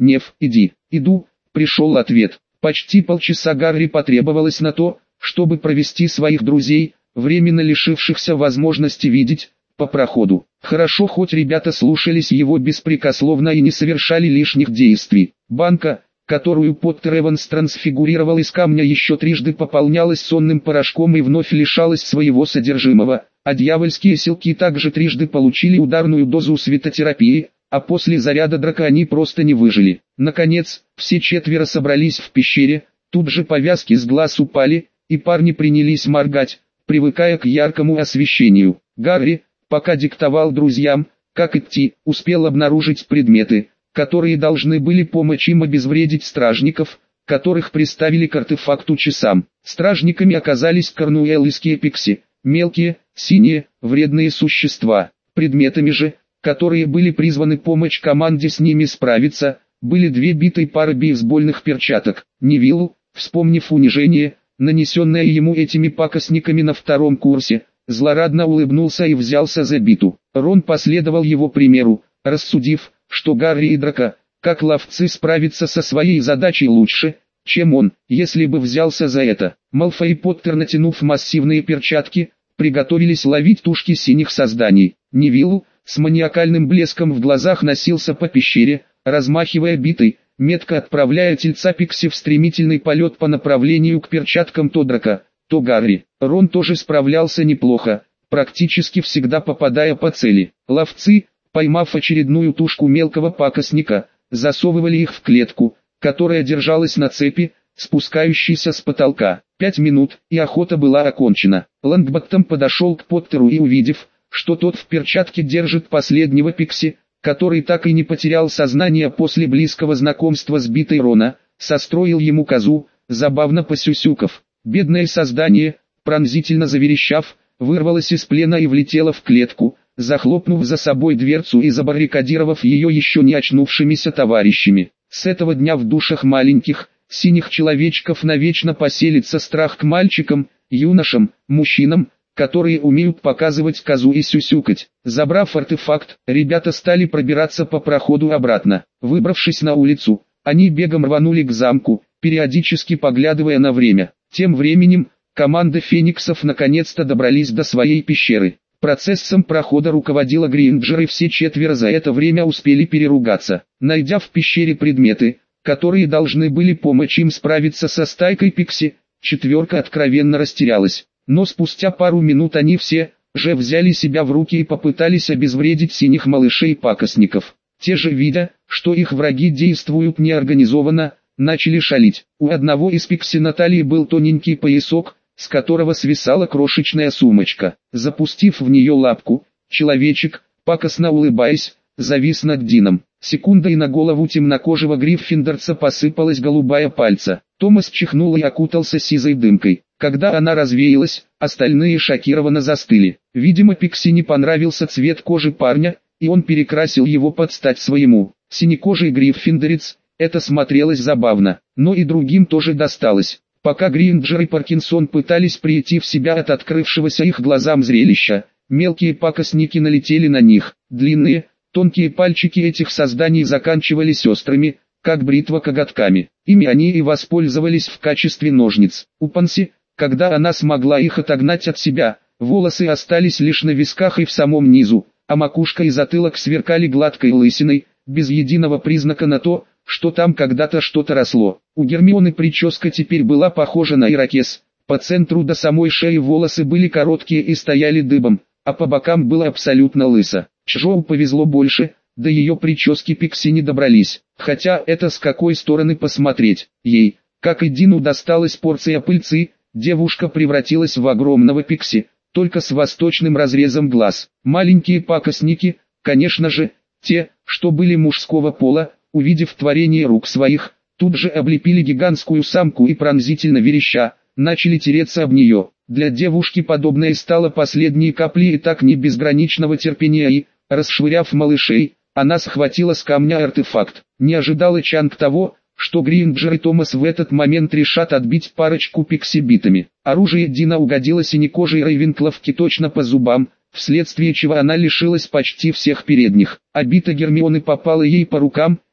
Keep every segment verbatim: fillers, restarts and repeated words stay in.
Нев, иди. Иду, пришел ответ. Почти полчаса Гарри потребовалось на то, чтобы провести своих друзей, временно лишившихся возможности видеть, по проходу. Хорошо, хоть ребята слушались его беспрекословно и не совершали лишних действий. Банка, которую Поттер Эванс трансфигурировал из камня, еще трижды пополнялась сонным порошком и вновь лишалась своего содержимого, а дьявольские селки также трижды получили ударную дозу светотерапии, а после заряда драка они просто не выжили. Наконец, все четверо собрались в пещере, тут же повязки с глаз упали, и парни принялись моргать, привыкая к яркому освещению. Гарри, пока диктовал друзьям, как идти, успел обнаружить предметы, которые должны были помочь им обезвредить стражников, которых приставили к артефакту часам. Стражниками оказались корнуэллские пикси, мелкие, синие, вредные существа. Предметами же, которые были призваны помочь команде с ними справиться, были две битые пары бейсбольных перчаток. Невиллу, вспомнив унижение, нанесенное ему этими пакостниками на втором курсе, злорадно улыбнулся и взялся за биту. Рон последовал его примеру, рассудив, что Гарри и Драко, как ловцы, справятся со своей задачей лучше, чем он, если бы взялся за это. Малфой и Поттер, натянув массивные перчатки, приготовились ловить тушки синих созданий. Невиллу, с маниакальным блеском в глазах, носился по пещере, размахивая битой, метко отправляя тельца пикси в стремительный полет по направлению к перчаткам то Драко, то Гарри. Рон тоже справлялся неплохо, практически всегда попадая по цели. Ловцы, поймав очередную тушку мелкого пакостника, засовывали их в клетку, которая держалась на цепи, спускающейся с потолка. Пять минут, и охота была окончена. Лонгботтом подошел к Поттеру и, увидев, что тот в перчатке держит последнего пикси, который так и не потерял сознание после близкого знакомства с битой Рона, состроил ему козу, забавно посюсюкав. Бедное создание, пронзительно заверещав, вырвалось из плена и влетело в клетку, захлопнув за собой дверцу и забаррикадировав ее еще не очнувшимися товарищами. С этого дня в душах маленьких, синих человечков навечно поселится страх к мальчикам, юношам, мужчинам, которые умеют показывать козу и сюсюкать. Забрав артефакт, ребята стали пробираться по проходу обратно. Выбравшись на улицу, они бегом рванули к замку, периодически поглядывая на время. Тем временем, команда фениксов наконец-то добрались до своей пещеры. Процессом прохода руководила Гринджер, и все четверо за это время успели переругаться. Найдя в пещере предметы, которые должны были помочь им справиться со стайкой пикси, четверка откровенно растерялась. Но спустя пару минут они все же взяли себя в руки и попытались обезвредить синих малышей-пакостников. Те же, видя, что их враги действуют неорганизованно, начали шалить. У одного из пикси на талии был тоненький поясок, с которого свисала крошечная сумочка. Запустив в нее лапку, человечек, пакостно улыбаясь, завис над Дином. Секунда, и на голову темнокожего гриффиндорца посыпалась голубая пальца. Томас чихнул и окутался сизой дымкой. Когда она развеялась, остальные шокированно застыли. Видимо, Пикси не понравился цвет кожи парня, и он перекрасил его под стать своему. Синекожий гриффиндорец, это смотрелось забавно, но и другим тоже досталось. Пока Гринджер и Паркинсон пытались прийти в себя от открывшегося их глазам зрелища, мелкие пакостники налетели на них. Длинные, тонкие пальчики этих созданий заканчивались острыми, как бритва, коготками. Ими они и воспользовались в качестве ножниц. У Панси, когда она смогла их отогнать от себя, волосы остались лишь на висках и в самом низу, а макушка и затылок сверкали гладкой лысиной, без единого признака на то, что там когда-то что-то росло. У Гермионы прическа теперь была похожа на ирокез. По центру до самой шеи волосы были короткие и стояли дыбом, а по бокам было абсолютно лысо. Чжоу повезло больше, до ее прически Пикси не добрались. Хотя это с какой стороны посмотреть. Ей, как и Дину, досталась порция пыльцы. Девушка превратилась в огромного Пикси, только с восточным разрезом глаз. Маленькие пакостники, конечно же, те, что были мужского пола, увидев творение рук своих, тут же облепили гигантскую самку и, пронзительно вереща, начали тереться об нее. Для девушки подобное стало последней каплей и так не безграничного терпения, и, расшвыряв малышей, она схватила с камня артефакт. Не ожидала Чанг того, что Гринджер и Томас в этот момент решат отбить парочку пикси битами. Оружие Дина угодило синекожей Рейвенкловке точно по зубам, вследствие чего она лишилась почти всех передних. А бита Гермионы попала ей по рукам,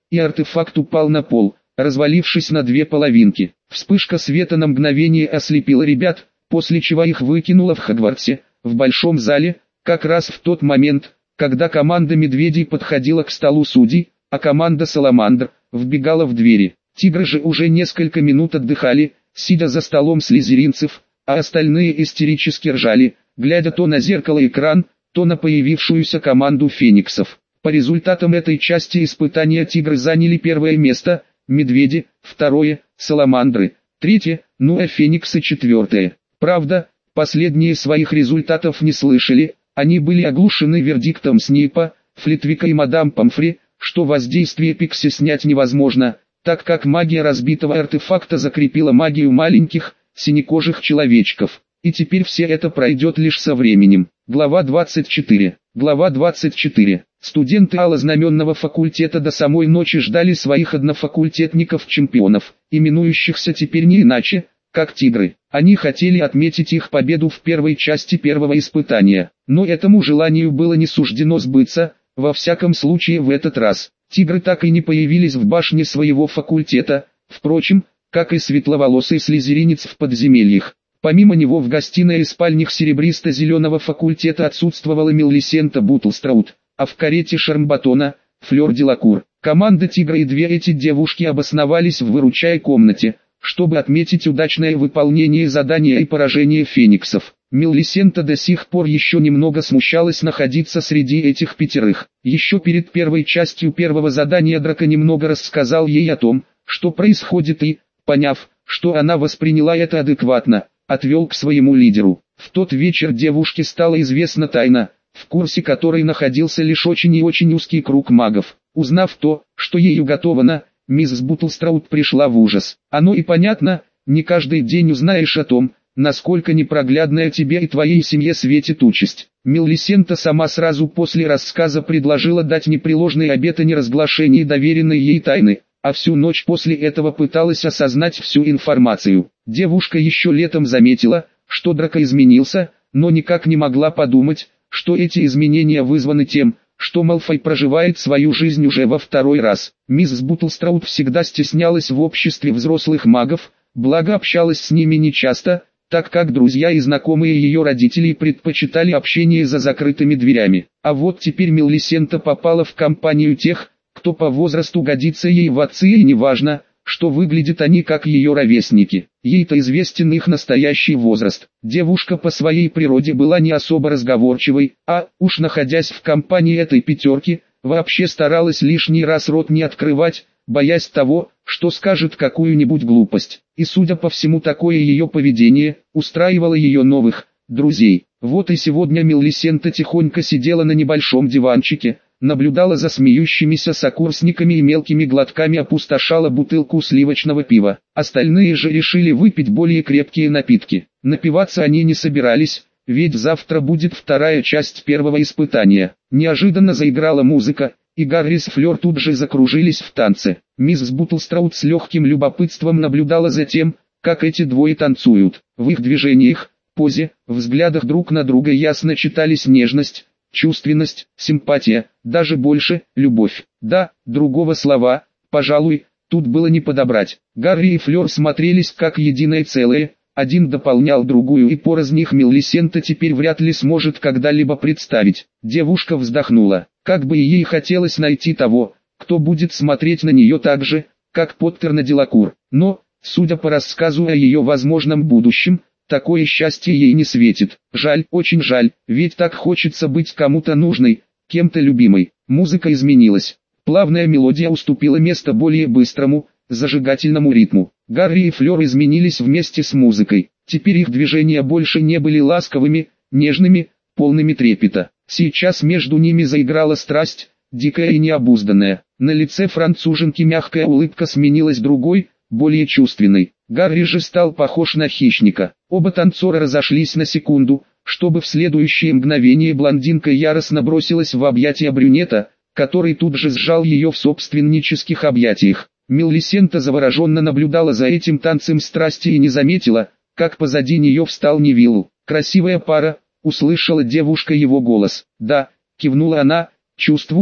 и артефакт упал на пол, развалившись на две половинки. Вспышка света на мгновение ослепила ребят, после чего их выкинуло в Хогвартсе, в большом зале, как раз в тот момент, когда команда медведей подходила к столу судей, а команда саламандр вбегала в двери. Тигры же уже несколько минут отдыхали, сидя за столом слизеринцев, а остальные истерически ржали, глядя то на зеркало-экран, то на появившуюся команду фениксов. По результатам этой части испытания тигры заняли первое место, медведи – второе, саламандры – третье, ну а фениксы – четвертое. Правда, последние своих результатов не слышали, они были оглушены вердиктом Снейпа, Флитвика и мадам Помфри, что воздействие Пикси снять невозможно, так как магия разбитого артефакта закрепила магию маленьких, синекожих человечков. И теперь все это пройдет лишь со временем. Глава двадцать четыре. Глава двадцать четыре. Студенты алознаменного факультета до самой ночи ждали своих однофакультетников-чемпионов, именующихся теперь не иначе, как тигры. Они хотели отметить их победу в первой части первого испытания, но этому желанию было не суждено сбыться, во всяком случае в этот раз. Тигры так и не появились в башне своего факультета, впрочем, как и светловолосый слизеринец в подземельях. Помимо него в гостиной и спальнях серебристо-зеленого факультета отсутствовала Мелисента Бутлстраут, а в карете Шармбатона – Флёр Делакур. Команда Тигра и две эти девушки обосновались в выручай комнате, чтобы отметить удачное выполнение задания и поражение фениксов. Мелисента до сих пор еще немного смущалась находиться среди этих пятерых. Еще перед первой частью первого задания Драко немного рассказал ей о том, что происходит и, поняв, что она восприняла это адекватно, отвел к своему лидеру. В тот вечер девушке стала известна тайна, в курсе которой находился лишь очень и очень узкий круг магов. Узнав то, что ей уготовано, мисс Бутлстраут пришла в ужас. Оно и понятно, не каждый день узнаешь о том, насколько непроглядная тебе и твоей семье светит участь. Мелисента сама сразу после рассказа предложила дать непреложный обет о неразглашении доверенной ей тайны, а всю ночь после этого пыталась осознать всю информацию. Девушка еще летом заметила, что Драко изменился, но никак не могла подумать, что эти изменения вызваны тем, что Малфой проживает свою жизнь уже во второй раз. Мисс Бутлстраут всегда стеснялась в обществе взрослых магов, благо общалась с ними нечасто, так как друзья и знакомые ее родителей предпочитали общение за закрытыми дверями. А вот теперь Мелисента попала в компанию тех, кто по возрасту годится ей в отцы, и неважно, что выглядят они как ее ровесники. Ей-то известен их настоящий возраст. Девушка по своей природе была не особо разговорчивой, а, уж находясь в компании этой пятерки, вообще старалась лишний раз рот не открывать, боясь того, что скажет какую-нибудь глупость. И судя по всему такое ее поведение, устраивало ее новых друзей. Вот и сегодня Мелисента тихонько сидела на небольшом диванчике, наблюдала за смеющимися сокурсниками и мелкими глотками опустошала бутылку сливочного пива. Остальные же решили выпить более крепкие напитки. Напиваться они не собирались, ведь завтра будет вторая часть первого испытания. Неожиданно заиграла музыка, и Гарри с Флёр тут же закружились в танце. Мисс Бутлстраут с легким любопытством наблюдала за тем, как эти двое танцуют. В их движениях, позе, взглядах друг на друга ясно читались нежность, чувственность, симпатия, даже больше, любовь. Да, другого слова, пожалуй, тут было не подобрать. Гарри и Флёр смотрелись как единое целое, один дополнял другую, и порознь их Мелисента теперь вряд ли сможет когда-либо представить. Девушка вздохнула, как бы ей хотелось найти того, кто будет смотреть на нее так же, как Поттер на Делакур. Но, судя по рассказу о ее возможном будущем, такое счастье ей не светит. Жаль, очень жаль, ведь так хочется быть кому-то нужной, кем-то любимой. Музыка изменилась. Плавная мелодия уступила место более быстрому, зажигательному ритму. Гарри и Флёр изменились вместе с музыкой. Теперь их движения больше не были ласковыми, нежными, полными трепета. Сейчас между ними заиграла страсть, дикая и необузданная. На лице француженки мягкая улыбка сменилась другой, более чувственной. Гарри же стал похож на хищника. Оба танцора разошлись на секунду, чтобы в следующее мгновение блондинка яростно бросилась в объятия брюнета, который тут же сжал ее в собственнических объятиях. Мелисента завороженно наблюдала за этим танцем страсти и не заметила, как позади нее встал Невилл. «Красивая пара», — услышала девушка его голос. «Да», — кивнула она, чувствуя,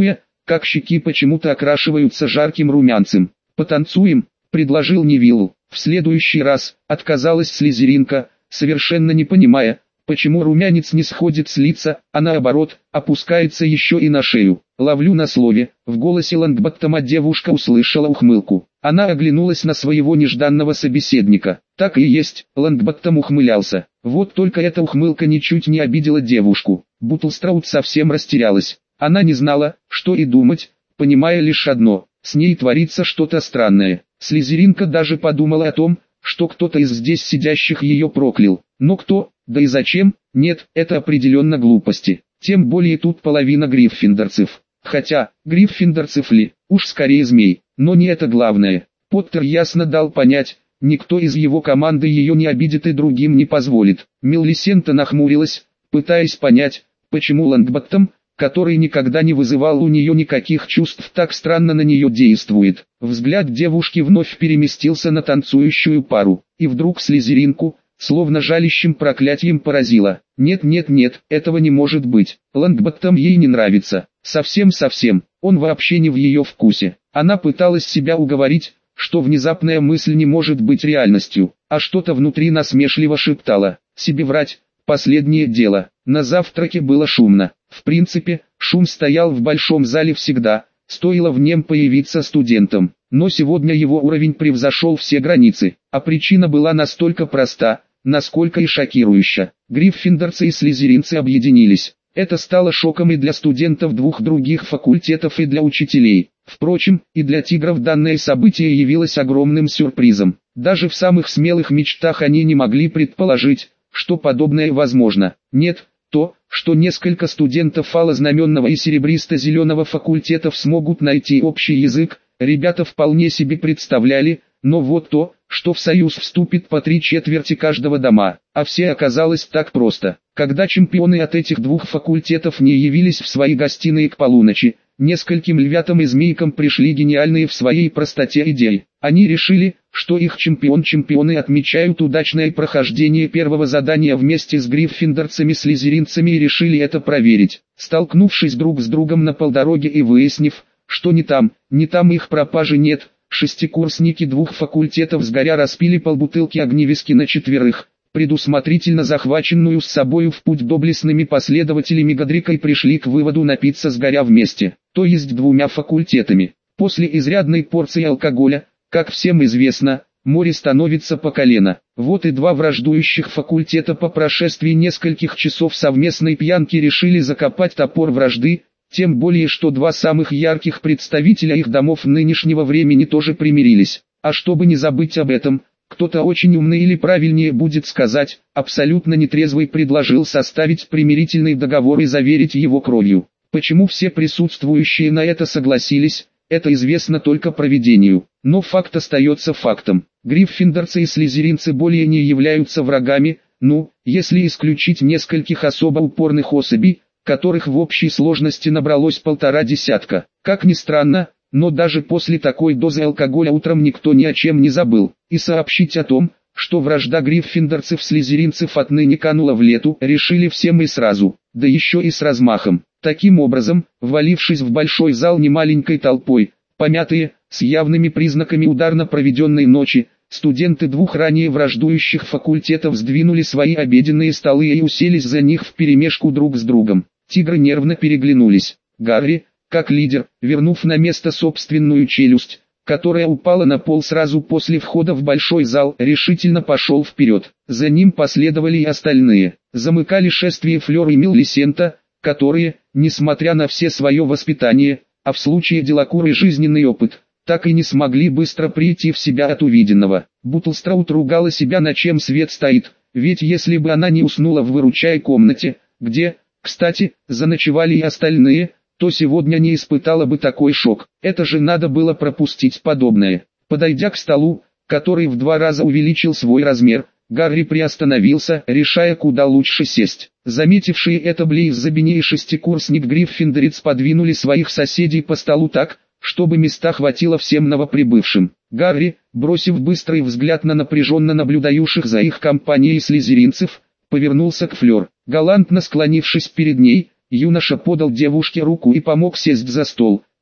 как щеки почему-то окрашиваются жарким румянцем. «Потанцуем?» – предложил Невилл. В следующий раз отказалась слизеринка, совершенно не понимая, почему румянец не сходит с лица, а наоборот, опускается еще и на шею. Ловлю на слове, в голосе Лонгботтома девушка услышала ухмылку. Она оглянулась на своего нежданного собеседника. Так и есть, Лонгботтом ухмылялся. Вот только эта ухмылка ничуть не обидела девушку. Буттлстраут совсем растерялась. Она не знала, что и думать, понимая лишь одно: с ней творится что-то странное. Слизеринка даже подумала о том, что кто-то из здесь сидящих ее проклял. Но кто, да и зачем? Нет, это определенно глупости. Тем более тут половина гриффиндорцев. Хотя, гриффиндорцев ли, уж скорее змей. Но не это главное. Поттер ясно дал понять, никто из его команды ее не обидит и другим не позволит. Мелисента нахмурилась, пытаясь понять, почему Лонгботтом, который никогда не вызывал у нее никаких чувств, так странно на нее действует. Взгляд девушки вновь переместился на танцующую пару, и вдруг слизеринку, словно жалящим проклятием, поразило. Нет, нет, нет, этого не может быть. Лонгботтом ей не нравится. Совсем-совсем, он вообще не в ее вкусе. Она пыталась себя уговорить, что внезапная мысль не может быть реальностью, а что-то внутри насмешливо шептало: себе врать, последнее дело. На завтраке было шумно. В принципе, шум стоял в большом зале всегда, стоило в нем появиться студентам. Но сегодня его уровень превзошел все границы, а причина была настолько проста, насколько и шокирующа. Гриффиндорцы и слизеринцы объединились. Это стало шоком и для студентов двух других факультетов, и для учителей. Впрочем, и для тигров данное событие явилось огромным сюрпризом. Даже в самых смелых мечтах они не могли предположить, что подобное возможно. Нет, то, что несколько студентов алознаменного и серебристо-зеленого факультетов смогут найти общий язык, ребята вполне себе представляли, но вот то, что в союз вступит по три четверти каждого дома, а все оказалось так просто. Когда чемпионы от этих двух факультетов не явились в свои гостиные к полуночи, нескольким львятам и змейкам пришли гениальные в своей простоте идеи. Они решили, что их чемпион-чемпионы отмечают удачное прохождение первого задания вместе с гриффиндорцами-слизеринцами и решили это проверить. Столкнувшись друг с другом на полдороге и выяснив, что ни там, ни там их пропажи нет, шестикурсники двух факультетов сгоря распили полбутылки огневиски на четверых. Предусмотрительно захваченную с собою в путь доблестными последователями Годрика, и пришли к выводу напиться сгоря вместе, то есть двумя факультетами. После изрядной порции алкоголя, как всем известно, море становится по колено. Вот и два враждующих факультета по прошествии нескольких часов совместной пьянки решили закопать топор вражды, тем более что два самых ярких представителя их домов нынешнего времени тоже примирились. А чтобы не забыть об этом, кто-то очень умный, или правильнее будет сказать, абсолютно нетрезвый, предложил составить примирительный договор и заверить его кровью. Почему все присутствующие на это согласились, это известно только провидению. Но факт остается фактом. Гриффиндорцы и слизеринцы более не являются врагами, ну, если исключить нескольких особо упорных особей, которых в общей сложности набралось полтора десятка. Как ни странно, но даже после такой дозы алкоголя утром никто ни о чем не забыл. И сообщить о том, что вражда гриффиндорцев-слизеринцев отныне канула в лету, решили всем и сразу, да еще и с размахом. Таким образом, ввалившись в большой зал немаленькой толпой, помятые, с явными признаками ударно проведенной ночи, студенты двух ранее враждующих факультетов сдвинули свои обеденные столы и уселись за них вперемешку друг с другом. Тигры нервно переглянулись. Гарри, как лидер, вернув на место собственную челюсть, которая упала на пол сразу после входа в большой зал, решительно пошел вперед. За ним последовали и остальные. Замыкали шествие Флёр и Милисента, которые, несмотря на все свое воспитание, а в случае Делакур и жизненный опыт, так и не смогли быстро прийти в себя от увиденного. Буттлстраут ругала себя, на чем свет стоит, ведь если бы она не уснула в выручай комнате, где, кстати, заночевали и остальные, то сегодня не испытала бы такой шок. Это же надо было пропустить подобное. Подойдя к столу, который в два раза увеличил свой размер, Гарри приостановился, решая, куда лучше сесть. Заметившие это Блейз, Забини и шестикурсник Гриффиндорец подвинули своих соседей по столу так, чтобы места хватило всем новоприбывшим. Гарри, бросив быстрый взгляд на напряженно наблюдающих за их компанией слизеринцев, повернулся к Флёр. Галантно склонившись перед ней, юноша подал девушке руку и помог сесть за стол,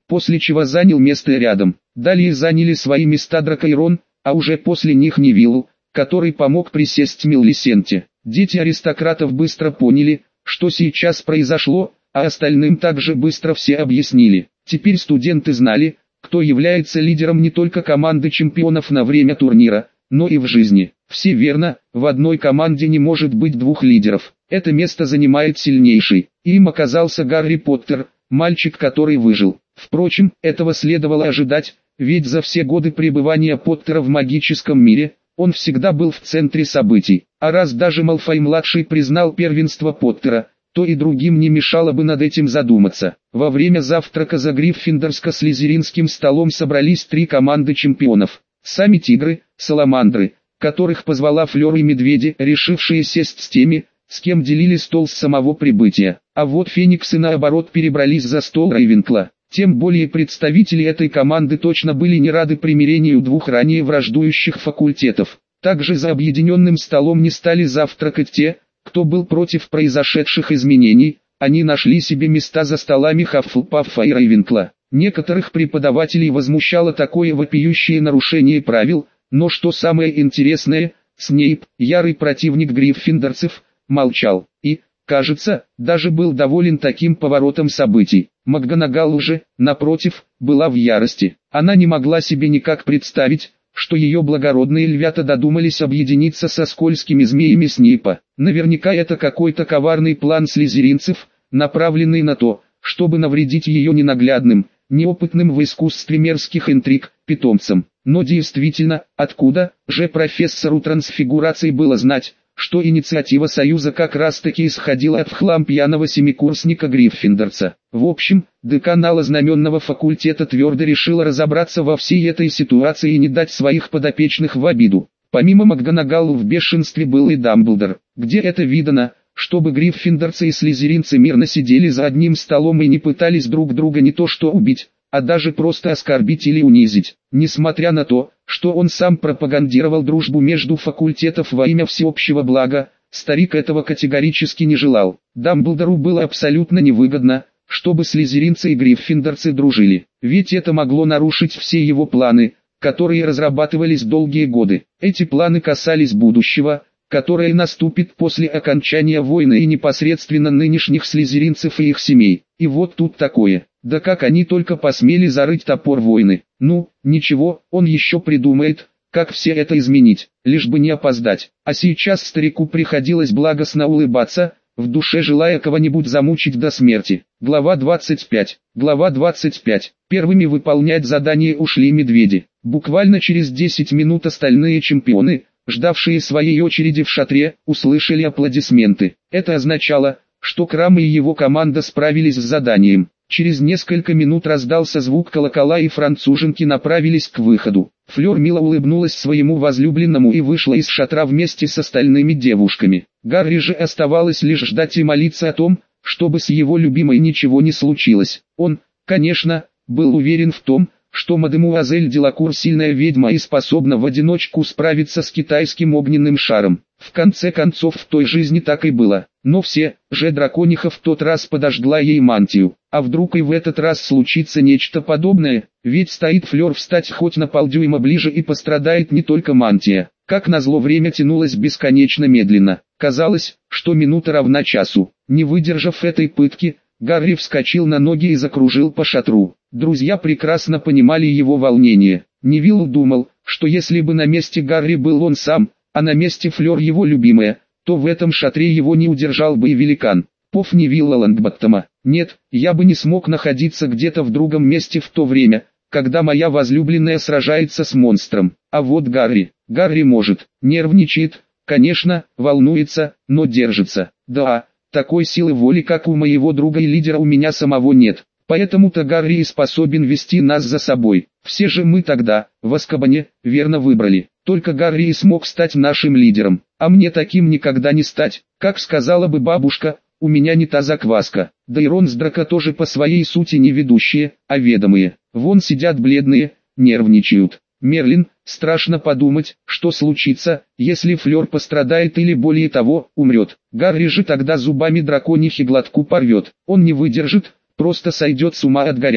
после чего занял место рядом. Далее заняли свои места Драко и Рон, а уже после них Невиллу, который помог присесть Милисенте. Дети аристократов быстро поняли, что сейчас произошло, а остальным также быстро все объяснили. Теперь студенты знали, кто является лидером не только команды чемпионов на время турнира, но и в жизни. Все верно, в одной команде не может быть двух лидеров. Это место занимает сильнейший. Им оказался Гарри Поттер, мальчик, который выжил. Впрочем, этого следовало ожидать, ведь за все годы пребывания Поттера в магическом мире, он всегда был в центре событий. А раз даже Малфой-младший признал первенство Поттера, то и другим не мешало бы над этим задуматься. Во время завтрака за гриффиндорско-слизеринским столом собрались три команды чемпионов. Сами тигры, саламандры, которых позвала Флёр, и медведи, решившие сесть с теми, с кем делили стол с самого прибытия. А вот фениксы наоборот перебрались за стол Рейвенкла. Тем более представители этой команды точно были не рады примирению двух ранее враждующих факультетов. Также за объединенным столом не стали завтракать те, кто был против произошедших изменений, они нашли себе места за столами Хаффлпаффа и Рейвенкла. Некоторых преподавателей возмущало такое вопиющее нарушение правил, но что самое интересное, Снейп, ярый противник гриффиндорцев, молчал и, кажется, даже был доволен таким поворотом событий. МакГонагал уже, напротив, была в ярости. Она не могла себе никак представить, что ее благородные львята додумались объединиться со скользкими змеями Снейпа. Наверняка это какой-то коварный план слизеринцев, направленный на то, чтобы навредить ее ненаглядным, неопытным в искусстве мерзких интриг, питомцам. Но действительно, откуда же профессору трансфигурации было знать, что инициатива Союза как раз-таки исходила от вхлам пьяного семикурсника Гриффиндорца. В общем, декан Алознаменного факультета твердо решила разобраться во всей этой ситуации и не дать своих подопечных в обиду. Помимо МакГонагал в бешенстве был и Дамблдор. Где это видано, чтобы гриффиндорцы и слизеринцы мирно сидели за одним столом и не пытались друг друга не то что убить, а даже просто оскорбить или унизить. Несмотря на то, что он сам пропагандировал дружбу между факультетов во имя всеобщего блага, старик этого категорически не желал. Дамблдору было абсолютно невыгодно, чтобы слизеринцы и гриффиндорцы дружили, ведь это могло нарушить все его планы, которые разрабатывались долгие годы. Эти планы касались будущего, которое наступит после окончания войны и непосредственно нынешних слизеринцев и их семей. И вот тут такое. Да как они только посмели зарыть топор войны. Ну, ничего, он еще придумает, как все это изменить, лишь бы не опоздать. А сейчас старику приходилось благостно улыбаться, в душе желая кого-нибудь замучить до смерти. Глава двадцать пять. Глава двадцать пять. Первыми выполнять задание ушли медведи. Буквально через десять минут остальные чемпионы, ждавшие своей очереди в шатре, услышали аплодисменты. Это означало, что Крам и его команда справились с заданием. Через несколько минут раздался звук колокола, и француженки направились к выходу. Флёр мило улыбнулась своему возлюбленному и вышла из шатра вместе с остальными девушками. Гарри же оставалось лишь ждать и молиться о том, чтобы с его любимой ничего не случилось. Он, конечно, был уверен в том, что мадемуазель Делакур сильная ведьма и способна в одиночку справиться с китайским огненным шаром. В конце концов в той жизни так и было. Но все же дракониха в тот раз подожгла ей мантию. А вдруг и в этот раз случится нечто подобное, ведь стоит Флёр встать хоть на полдюйма ближе и пострадает не только мантия. Как назло, время тянулось бесконечно медленно. Казалось, что минута равна часу. Не выдержав этой пытки, Гарри вскочил на ноги и закружил по шатру. Друзья прекрасно понимали его волнение. Невилл думал, что если бы на месте Гарри был он сам, а на месте Флёр его любимая, то в этом шатре его не удержал бы и великан. Пов Невилла Лонгботтома. Нет, я бы не смог находиться где-то в другом месте в то время, когда моя возлюбленная сражается с монстром. А вот Гарри, Гарри может, нервничает, конечно, волнуется, но держится. Да, такой силы воли, как у моего друга и лидера, у меня самого нет. Поэтому-то Гарри и способен вести нас за собой. Все же мы тогда, в Азкабане, верно выбрали. Только Гарри и смог стать нашим лидером, а мне таким никогда не стать. Как сказала бы бабушка, у меня не та закваска. Да и Рон с Драко тоже по своей сути не ведущие, а ведомые. Вон сидят бледные, нервничают. Мерлин, страшно подумать, что случится, если Флёр пострадает или более того, умрет. Гарри же тогда зубами драконихи глотку порвет. Он не выдержит, просто сойдет с ума от горя.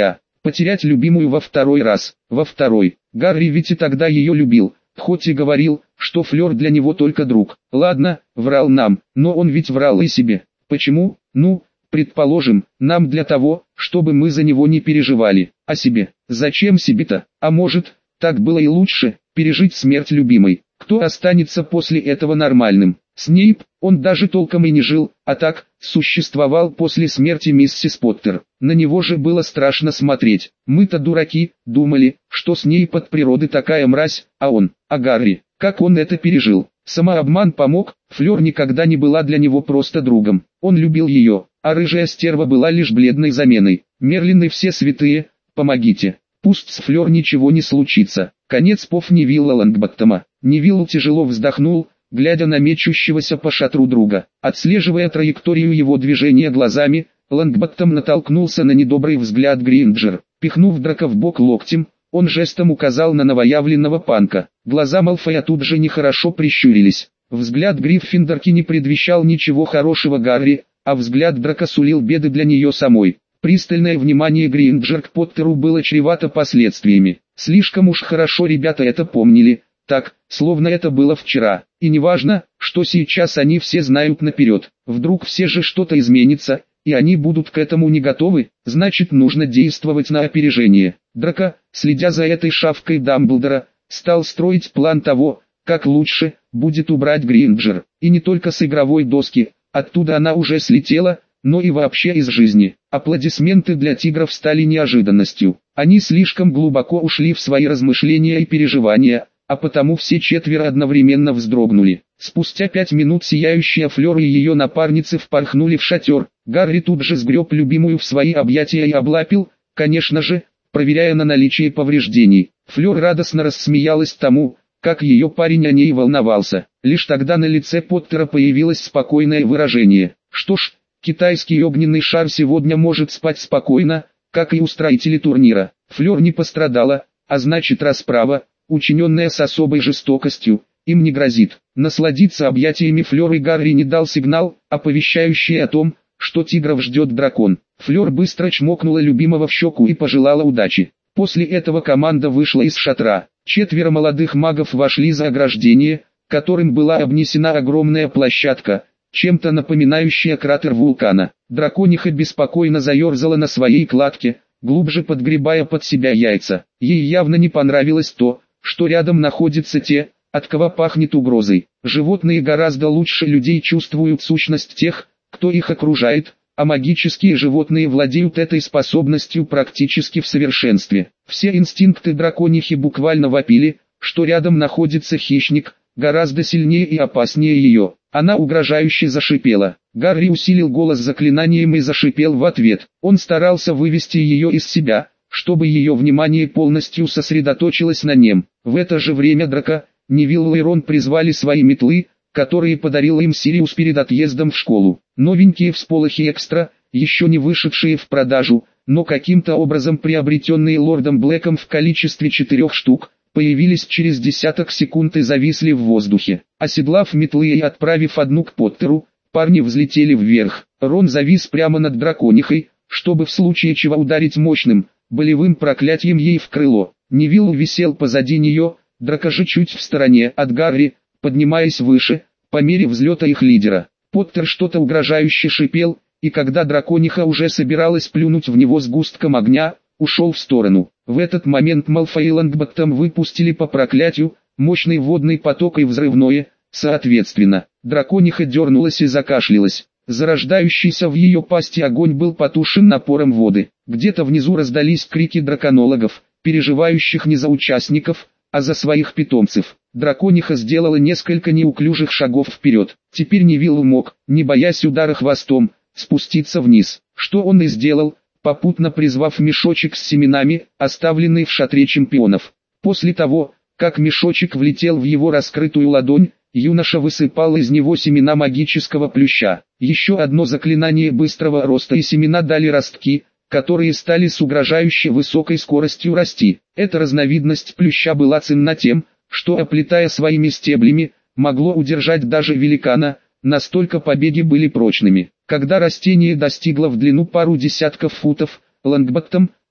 Потерять любимую во второй раз, во второй. Гарри ведь и тогда ее любил, хоть и говорил, что Флёр для него только друг. Ладно, врал нам, но он ведь врал и себе. Почему? Ну, предположим, нам для того, чтобы мы за него не переживали. А себе? Зачем себе-то? А может, так было и лучше, пережить смерть любимой. Кто останется после этого нормальным? Снейп, он даже толком и не жил, а так, существовал после смерти миссис Поттер. На него же было страшно смотреть. Мы-то дураки, думали, что Снейп от природы такая мразь, а он, а Гарри, как он это пережил? Самообман помог, Флёр никогда не была для него просто другом. Он любил ее, а рыжая стерва была лишь бледной заменой. Мерлины все святые, помогите. Пусть с Флёр ничего не случится. Конец пов Невилла Лонгботтома. Невилл тяжело вздохнул, глядя на мечущегося по шатру друга. Отслеживая траекторию его движения глазами, Лонгботтом натолкнулся на недобрый взгляд Гринджер. Пихнув Драко в бок локтем, он жестом указал на новоявленного панка. Глаза Малфоя тут же нехорошо прищурились. Взгляд Гриффиндорки не предвещал ничего хорошего Гарри, а взгляд Драко сулил беды для нее самой. Пристальное внимание Гринджер к Поттеру было чревато последствиями. Слишком уж хорошо ребята это помнили, так, словно это было вчера. И неважно, что сейчас они все знают наперед. Вдруг все же что-то изменится, и они будут к этому не готовы, значит нужно действовать на опережение. Драко, следя за этой шавкой Дамблдора, стал строить план того, как лучше будет убрать Гринджер. И не только с игровой доски, оттуда она уже слетела, но и вообще из жизни. Аплодисменты для тигров стали неожиданностью. Они слишком глубоко ушли в свои размышления и переживания, а потому все четверо одновременно вздрогнули. Спустя пять минут сияющая Флёр и ее напарницы впорхнули в шатер. Гарри тут же сгреб любимую в свои объятия и облапил, конечно же, проверяя на наличие повреждений. Флёр радостно рассмеялась тому, как ее парень о ней волновался. Лишь тогда на лице Поттера появилось спокойное выражение. Что ж, китайский огненный шар сегодня может спать спокойно, как и устроители турнира. Флёр не пострадала, а значит расправа, учиненная с особой жестокостью, им не грозит. Насладиться объятиями Флёр и Гарри не дал сигнал, оповещающий о том, что тигров ждет дракон. Флёр быстро чмокнула любимого в щеку и пожелала удачи. После этого команда вышла из шатра. Четверо молодых магов вошли за ограждение, которым была обнесена огромная площадка, чем-то напоминающая кратер вулкана. Дракониха беспокойно заерзала на своей кладке, глубже подгребая под себя яйца. Ей явно не понравилось то, что рядом находятся те, от кого пахнет угрозой. Животные гораздо лучше людей чувствуют сущность тех, кто их окружает, а магические животные владеют этой способностью практически в совершенстве. Все инстинкты драконихи буквально вопили, что рядом находится хищник, гораздо сильнее и опаснее ее. Она угрожающе зашипела. Гарри усилил голос заклинанием и зашипел в ответ. Он старался вывести ее из себя, чтобы ее внимание полностью сосредоточилось на нем. В это же время Драко, Невилл и Рон призвали свои метлы, которые подарил им Сириус перед отъездом в школу. Новенькие всполохи экстра, еще не вышедшие в продажу, но каким-то образом приобретенные лордом Блэком в количестве четырех штук, появились через десяток секунд и зависли в воздухе. Оседлав метлы и отправив одну к Поттеру, парни взлетели вверх. Рон завис прямо над драконихой, чтобы в случае чего ударить мощным, болевым проклятием ей в крыло. Невилл висел позади нее, Драко же чуть в стороне от Гарри, поднимаясь выше, по мере взлета их лидера. Поттер что-то угрожающе шипел, и когда дракониха уже собиралась плюнуть в него сгустком огня, ушел в сторону. В этот момент Малфой и Лонгботтом выпустили по проклятию, мощный водный поток и взрывное, соответственно. Дракониха дернулась и закашлялась. Зарождающийся в ее пасти огонь был потушен напором воды. Где-то внизу раздались крики драконологов, переживающих не за участников, а за своих питомцев. Дракониха сделала несколько неуклюжих шагов вперед. Теперь Невилл мог, не боясь удара хвостом, спуститься вниз. Что он и сделал, попутно призвав мешочек с семенами, оставленный в шатре чемпионов. После того, как мешочек влетел в его раскрытую ладонь, юноша высыпал из него семена магического плюща. Еще одно заклинание быстрого роста, и семена дали ростки, которые стали с угрожающе высокой скоростью расти. Эта разновидность плюща была ценна тем, что, оплетая своими стеблями, могло удержать даже великана, настолько побеги были прочными. Когда растение достигло в длину пару десятков футов, Лонгботтом,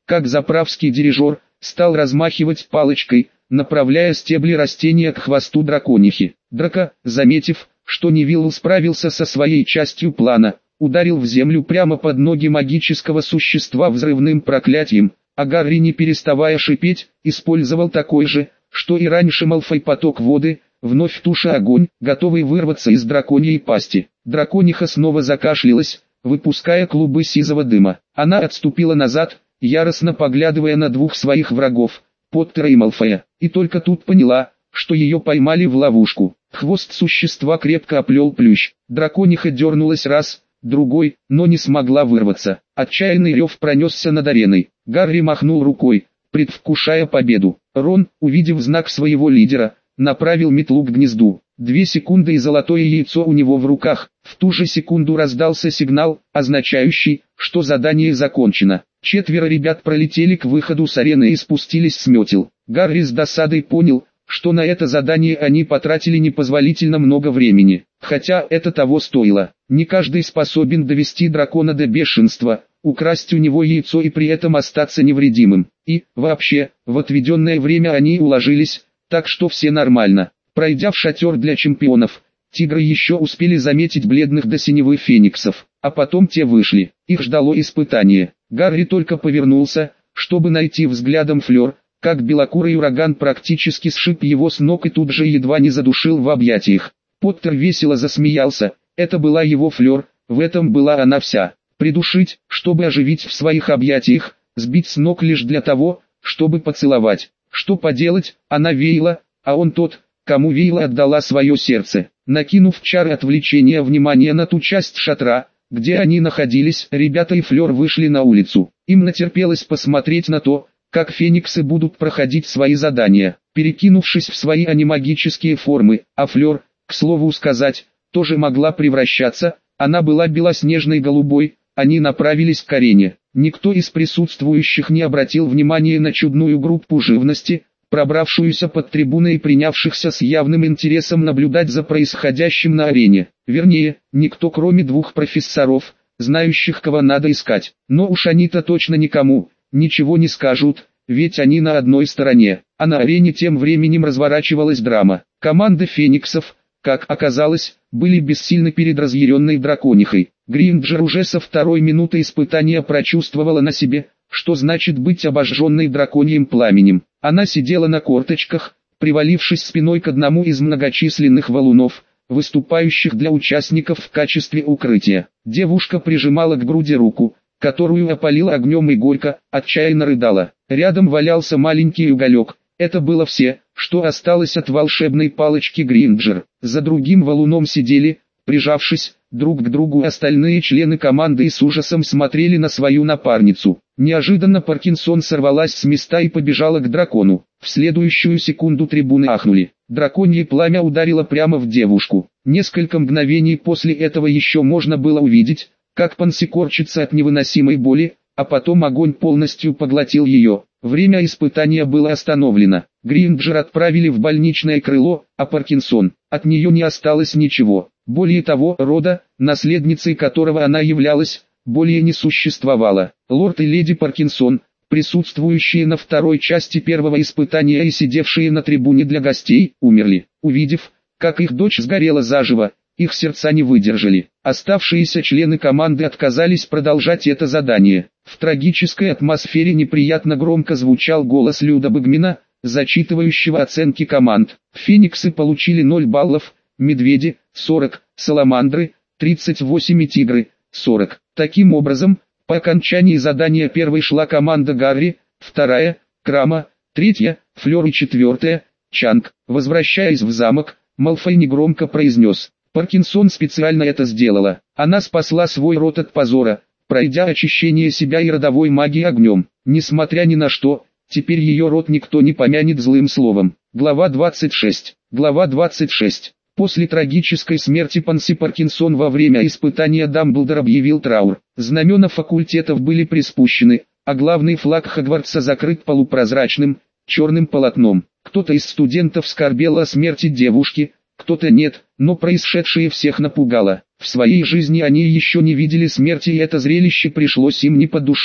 как заправский дирижер, стал размахивать палочкой, направляя стебли растения к хвосту драконихи. Драко, заметив, что Невилл справился со своей частью плана, ударил в землю прямо под ноги магического существа взрывным проклятием, а Гарри, не переставая шипеть, использовал такой же, что и раньше Малфой, поток воды, вновь туша огонь, готовый вырваться из драконьей пасти. Дракониха снова закашлялась, выпуская клубы сизого дыма. Она отступила назад, яростно поглядывая на двух своих врагов, Поттера и Малфоя, и только тут поняла, что ее поймали в ловушку. Хвост существа крепко оплел плющ. Дракониха дернулась раз, другой, но не смогла вырваться. Отчаянный рев пронесся над ареной. Гарри махнул рукой, предвкушая победу. Рон, увидев знак своего лидера, направил метлу к гнезду. Две секунды и золотое яйцо у него в руках. В ту же секунду раздался сигнал, означающий, что задание закончено. Четверо ребят пролетели к выходу с арены и спустились с метел. Гарри с досадой понял, что на это задание они потратили непозволительно много времени. Хотя это того стоило. Не каждый способен довести дракона до бешенства, украсть у него яйцо и при этом остаться невредимым. И, вообще, в отведенное время они уложились, так что все нормально. Пройдя в шатер для чемпионов, тигры еще успели заметить бледных до синевы фениксов, а потом те вышли. Их ждало испытание. Гарри только повернулся, чтобы найти взглядом Флёр, как белокурый ураган практически сшиб его с ног и тут же едва не задушил в объятиях. Поттер весело засмеялся, это была его Флёр, в этом была она вся. Придушить, чтобы оживить в своих объятиях, сбить с ног лишь для того, чтобы поцеловать. Что поделать, она Вейла, а он тот, кому Вейла отдала свое сердце. Накинув чары отвлечения внимания на ту часть шатра, где они находились, ребята и Флёр вышли на улицу. Им натерпелось посмотреть на то, как фениксы будут проходить свои задания, перекинувшись в свои анимагические формы, а Флёр, к слову сказать, тоже могла превращаться, она была белоснежной голубой, они направились к арене. Никто из присутствующих не обратил внимания на чудную группу живности, пробравшуюся под трибуны и принявшихся с явным интересом наблюдать за происходящим на арене. Вернее, никто кроме двух профессоров, знающих, кого надо искать. Но уж они-то точно никому ничего не скажут, ведь они на одной стороне. А на арене тем временем разворачивалась драма. Команда фениксов, как оказалось, были бессильны перед разъяренной драконихой. Гринджер уже со второй минуты испытания прочувствовала на себе, что значит быть обожженной драконьим пламенем. Она сидела на корточках, привалившись спиной к одному из многочисленных валунов, выступающих для участников в качестве укрытия. Девушка прижимала к груди руку, которую опалила огнем, и горько, отчаянно рыдала. Рядом валялся маленький уголек. Это было все, что осталось от волшебной палочки Гринджер. За другим валуном сидели, прижавшись друг к другу, остальные члены команды и с ужасом смотрели на свою напарницу. Неожиданно Паркинсон сорвалась с места и побежала к дракону. В следующую секунду трибуны ахнули. Драконье пламя ударило прямо в девушку. Несколько мгновений после этого еще можно было увидеть, как Панси корчится от невыносимой боли, а потом огонь полностью поглотил ее. Время испытания было остановлено. Гринджер отправили в больничное крыло, а Паркинсон, от нее не осталось ничего. Более того, рода, наследницей которого она являлась, более не существовало. Лорд и леди Паркинсон, присутствующие на второй части первого испытания и сидевшие на трибуне для гостей, умерли. Увидев, как их дочь сгорела заживо, их сердца не выдержали. Оставшиеся члены команды отказались продолжать это задание. В трагической атмосфере неприятно громко звучал голос Люда Багмина, зачитывающего оценки команд. Фениксы получили ноль баллов, медведи – сорок, саламандры – тридцать восемь и тигры – сорок. Таким образом, по окончании задания первой шла команда Гарри, вторая – Крама, третья – Флёр и четвертая – Чанг. Возвращаясь в замок, Малфой негромко произнес: Паркинсон специально это сделала. Она спасла свой род от позора, пройдя очищение себя и родовой магией огнем. Несмотря ни на что, теперь ее род никто не помянет злым словом. Глава двадцать шесть. Глава двадцать шесть. После трагической смерти Панси Паркинсон во время испытания Дамблдор объявил траур. Знамена факультетов были приспущены, а главный флаг Хогвартса закрыт полупрозрачным, черным полотном. Кто-то из студентов скорбел о смерти девушки, кто-то нет, но происшедшее всех напугало. В своей жизни они еще не видели смерти, и это зрелище пришлось им не по душе.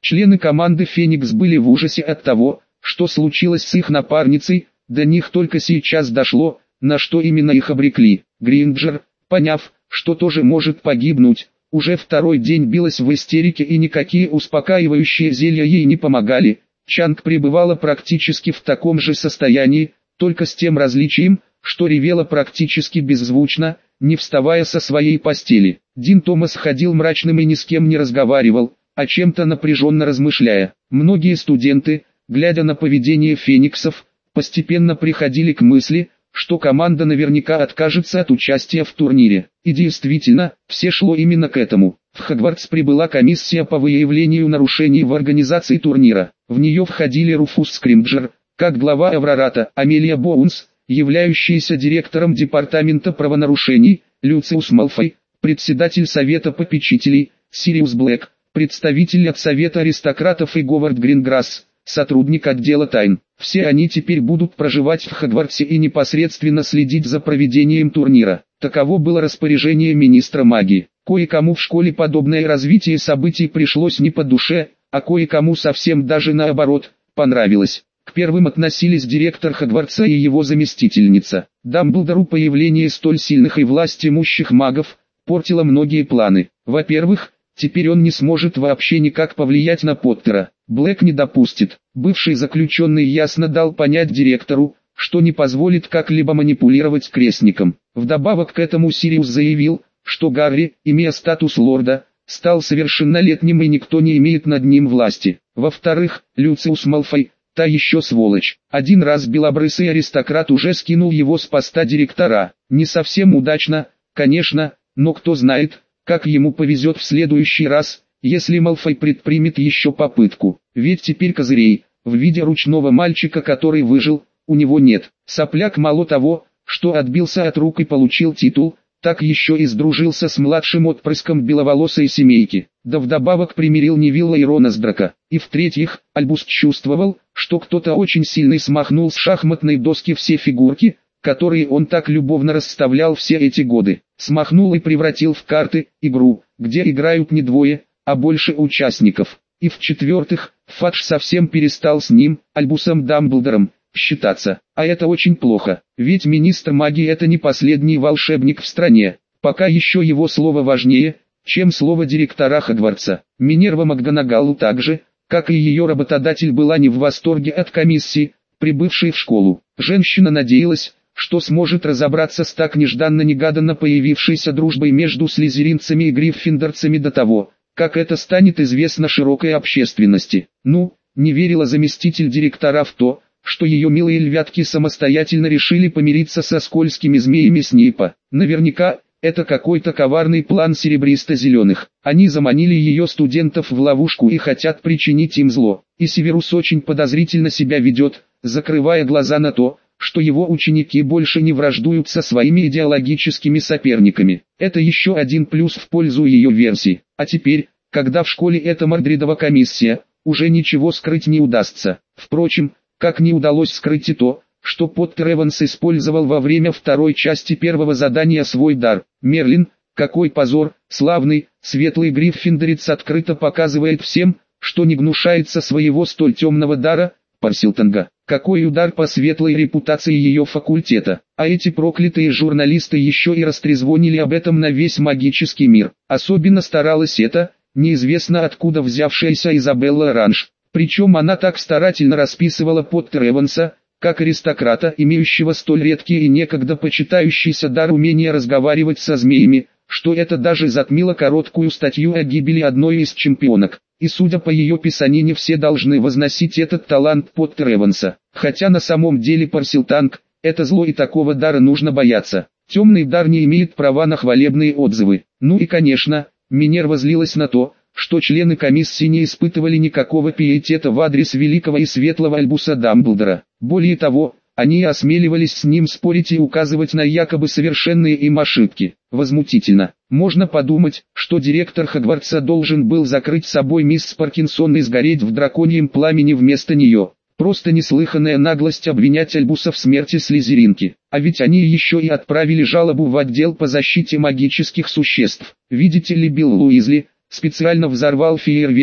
Члены команды «Феникс» были в ужасе от того, что случилось с их напарницей, до них только сейчас дошло, на что именно их обрекли. Гринджер, поняв, что тоже может погибнуть, уже второй день билась в истерике и никакие успокаивающие зелья ей не помогали. Чанг пребывала практически в таком же состоянии, только с тем различием, что ревела практически беззвучно, не вставая со своей постели. Дин Томас ходил мрачным и ни с кем не разговаривал, о чем-то напряженно размышляя. Многие студенты, глядя на поведение фениксов, постепенно приходили к мысли, что команда наверняка откажется от участия в турнире. И действительно, все шло именно к этому. В Хогвартс прибыла комиссия по выявлению нарушений в организации турнира. В нее входили Руфус Скримджер, как глава Эврората, Амелия Боунс, являющаяся директором департамента правонарушений, Люциус Малфой, председатель совета попечителей, Сириус Блэк, представитель от совета аристократов и Говард Гринграсс, сотрудник отдела тайн. Все они теперь будут проживать в Хогвартсе и непосредственно следить за проведением турнира. Таково было распоряжение министра магии. Кое-кому в школе подобное развитие событий пришлось не по душе, а кое-кому совсем даже наоборот, понравилось. К первым относились директор Хогвартса и его заместительница. Дамблдору появление столь сильных и властимущих магов портило многие планы. Во-первых, теперь он не сможет вообще никак повлиять на Поттера. Блэк не допустит. Бывший заключенный ясно дал понять директору, что не позволит как-либо манипулировать крестником. Вдобавок к этому Сириус заявил, что Гарри, имея статус лорда, стал совершеннолетним и никто не имеет над ним власти. Во-вторых, Люциус Малфой, та еще сволочь. Один раз белобрысый аристократ уже скинул его с поста директора. Не совсем удачно, конечно, но кто знает, как ему повезет в следующий раз, если Малфой предпримет еще попытку. Ведь теперь козырей, в виде ручного мальчика, который выжил, у него нет. Сопляк мало того, что отбился от рук и получил титул, так еще и сдружился с младшим отпрыском беловолосой семейки. Да вдобавок примирил Невилла и Рона с Драко. И в-третьих, Альбус чувствовал, что кто-то очень сильный смахнул с шахматной доски все фигурки, которые он так любовно расставлял все эти годы. Смахнул и превратил в карты, игру, где играют не двое, а больше участников. И в-четвертых, Фадж совсем перестал с ним, Альбусом Дамблдором, считаться. А это очень плохо, ведь министр магии это не последний волшебник в стране. Пока еще его слово важнее, чем слово директора Хогвартса. Минерва МакГонагал также, как и ее работодатель, была не в восторге от комиссии, прибывшей в школу. Женщина надеялась, что сможет разобраться с так нежданно-негаданно появившейся дружбой между слизеринцами и гриффиндорцами до того, как это станет известно широкой общественности. Ну, не верила заместитель директора в то, что ее милые львятки самостоятельно решили помириться со скользкими змеями Снейпа. Наверняка, это какой-то коварный план серебристо-зеленых. Они заманили ее студентов в ловушку и хотят причинить им зло. И Северус очень подозрительно себя ведет, закрывая глаза на то, что его ученики больше не враждуют со своими идеологическими соперниками. Это еще один плюс в пользу ее версии. А теперь, когда в школе эта Мордридова комиссия, уже ничего скрыть не удастся. Впрочем, как не удалось скрыть и то, что Поттер Эванс использовал во время второй части первого задания свой дар. Мерлин, какой позор, славный, светлый гриффиндорец открыто показывает всем, что не гнушается своего столь темного дара, Парсилтонга. Какой удар по светлой репутации ее факультета. А эти проклятые журналисты еще и растрезвонили об этом на весь магический мир. Особенно старалась эта, неизвестно откуда взявшаяся Изабелла Ранж. Причем она так старательно расписывала Поттера Эванса, как аристократа, имеющего столь редкий и некогда почитающийся дар умения разговаривать со змеями, что это даже затмило короткую статью о гибели одной из чемпионок. И судя по ее писанине, все должны возносить этот талант Поттера Эванса. Хотя на самом деле Парсилтанг – это зло, и такого дара нужно бояться. Темный дар не имеет права на хвалебные отзывы. Ну и конечно, Минерва злилась на то, что члены комиссии не испытывали никакого пиетета в адрес великого и светлого Альбуса Дамблдора. Более того, они осмеливались с ним спорить и указывать на якобы совершенные им ошибки. Возмутительно. Можно подумать, что директор Хогвартса должен был закрыть собой мисс Паркинсон и сгореть в драконьем пламени вместо нее. Просто неслыханная наглость обвинять Альбуса в смерти слизеринки. А ведь они еще и отправили жалобу в отдел по защите магических существ. Видите ли, Билл Уизли специально взорвал фейерверк,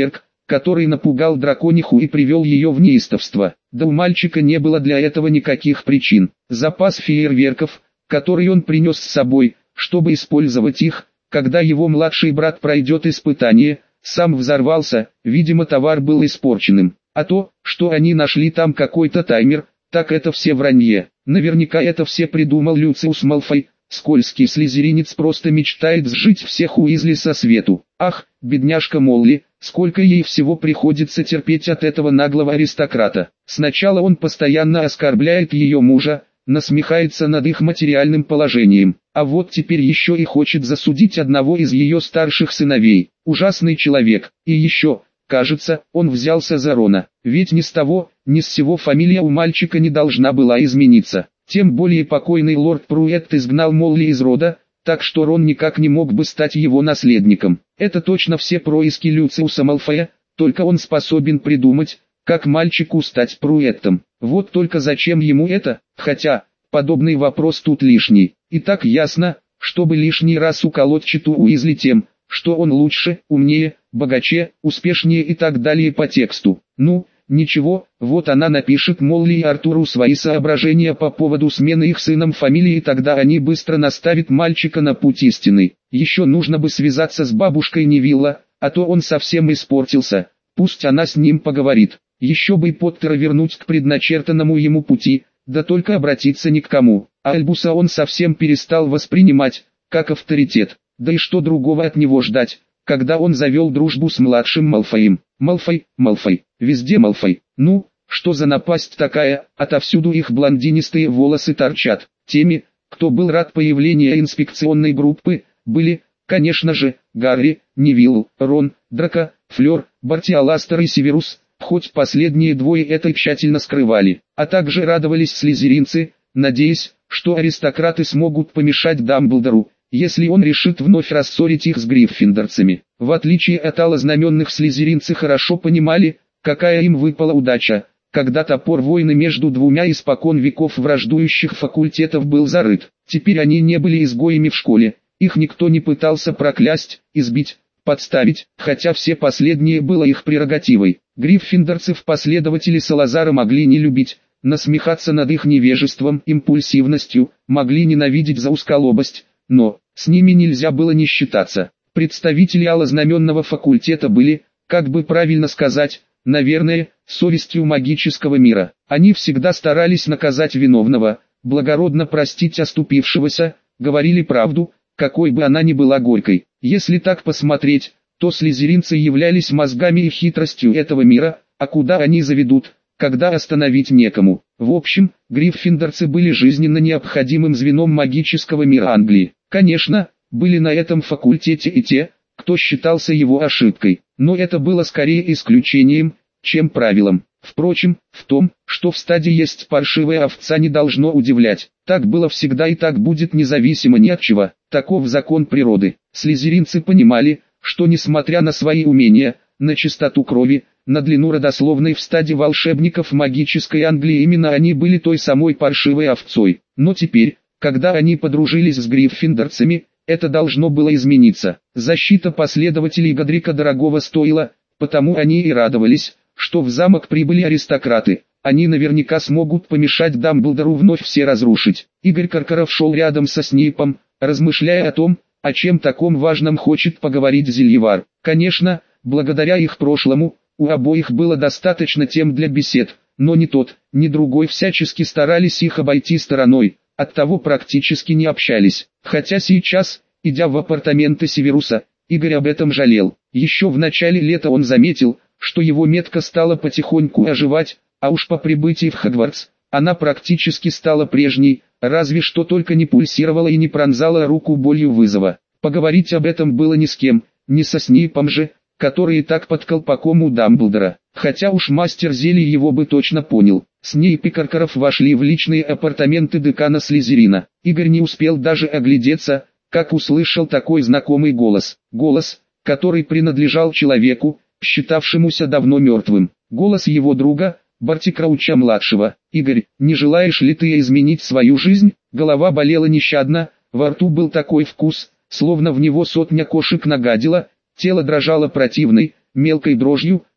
который напугал дракониху и привел ее в неистовство. Да у мальчика не было для этого никаких причин. Запас фейерверков, который он принес с собой, чтобы использовать их, когда его младший брат пройдет испытание, сам взорвался, видимо товар был испорченным. А то, что они нашли там какой-то таймер, так это все вранье. Наверняка это все придумал Люциус Малфой. Скользкий слизеринец просто мечтает сжить всех Уизли со свету. Ах, бедняжка Молли, сколько ей всего приходится терпеть от этого наглого аристократа. Сначала он постоянно оскорбляет ее мужа, насмехается над их материальным положением, а вот теперь еще и хочет засудить одного из ее старших сыновей. Ужасный человек. И еще, кажется, он взялся за Рона. Ведь ни с того, ни с сего фамилия у мальчика не должна была измениться. Тем более покойный лорд Пруэтт изгнал Молли из рода, так что Рон никак не мог бы стать его наследником. Это точно все происки Люциуса Малфоя, только он способен придумать, как мальчику стать Пруэттом. Вот только зачем ему это, хотя, подобный вопрос тут лишний. И так ясно, чтобы лишний раз уколоть читу Уизли тем, что он лучше, умнее, богаче, успешнее и так далее по тексту. Ну, ничего, вот она напишет Молли и Артуру свои соображения по поводу смены их сыном фамилии, и тогда они быстро наставят мальчика на путь истинный. Еще нужно бы связаться с бабушкой Невилла, а то он совсем испортился, пусть она с ним поговорит. Еще бы и Поттера вернуть к предначертанному ему пути, да только обратиться ни к кому. А Альбуса он совсем перестал воспринимать, как авторитет. Да и что другого от него ждать, когда он завел дружбу с младшим Малфоем. Малфой, Малфой, везде Малфой. Ну, что за напасть такая, отовсюду их блондинистые волосы торчат. Теми, кто был рад появлению инспекционной группы, были, конечно же, Гарри, Невилл, Рон, Драко, Флёр, Барти Аластер и Северус, хоть последние двое это тщательно скрывали. А также радовались слизеринцы, надеясь, что аристократы смогут помешать Дамблдору, если он решит вновь рассорить их с гриффиндорцами. В отличие от алознаменных, слизеринцы хорошо понимали, какая им выпала удача, когда топор войны между двумя испокон веков враждующих факультетов был зарыт. Теперь они не были изгоями в школе, их никто не пытался проклясть, избить, подставить, хотя все последние было их прерогативой. Гриффиндорцев последователи Салазара могли не любить, насмехаться над их невежеством, импульсивностью, могли ненавидеть за узколобость, но с ними нельзя было не считаться. Представители алознаменного факультета были, как бы правильно сказать, наверное, совестью магического мира. Они всегда старались наказать виновного, благородно простить оступившегося, говорили правду, какой бы она ни была горькой. Если так посмотреть, то слизеринцы являлись мозгами и хитростью этого мира, а куда они заведут, когда остановить некому. В общем, гриффиндорцы были жизненно необходимым звеном магического мира Англии. Конечно, были на этом факультете и те, кто считался его ошибкой, но это было скорее исключением, чем правилом. Впрочем, в том, что в стаде есть паршивая овца, не должно удивлять. Так было всегда и так будет независимо ни от чего. Таков закон природы. Слизеринцы понимали, что несмотря на свои умения, на чистоту крови, на длину родословной в стаде волшебников магической Англии, именно они были той самой паршивой овцой. Но теперь, когда они подружились с гриффиндорцами, это должно было измениться. Защита последователей Годрика дорогого стоила, потому они и радовались, что в замок прибыли аристократы. Они наверняка смогут помешать Дамблдору вновь все разрушить. Игорь Каркаров шел рядом со Снейпом, размышляя о том, о чем таком важном хочет поговорить Зельевар. Конечно, благодаря их прошлому, у обоих было достаточно тем для бесед, но ни тот, ни другой всячески старались их обойти стороной, оттого практически не общались. Хотя сейчас, идя в апартаменты Северуса, Игорь об этом жалел. Еще в начале лета он заметил, что его метка стала потихоньку оживать, а уж по прибытии в Хогвартс, она практически стала прежней, разве что только не пульсировала и не пронзала руку болью вызова. Поговорить об этом было ни с кем, ни со Снейпом же, который и так под колпаком у Дамблдора. Хотя уж мастер зелий его бы точно понял. Снейп и Каркаров вошли в личные апартаменты декана Слизерина. Игорь не успел даже оглядеться, как услышал такой знакомый голос. Голос, который принадлежал человеку, считавшемуся давно мертвым. Голос его друга, Барти Крауча-младшего. «Игорь, не желаешь ли ты изменить свою жизнь?» Голова болела нещадно, во рту был такой вкус, словно в него сотня кошек нагадила, тело дрожало противной, мелкой дрожью,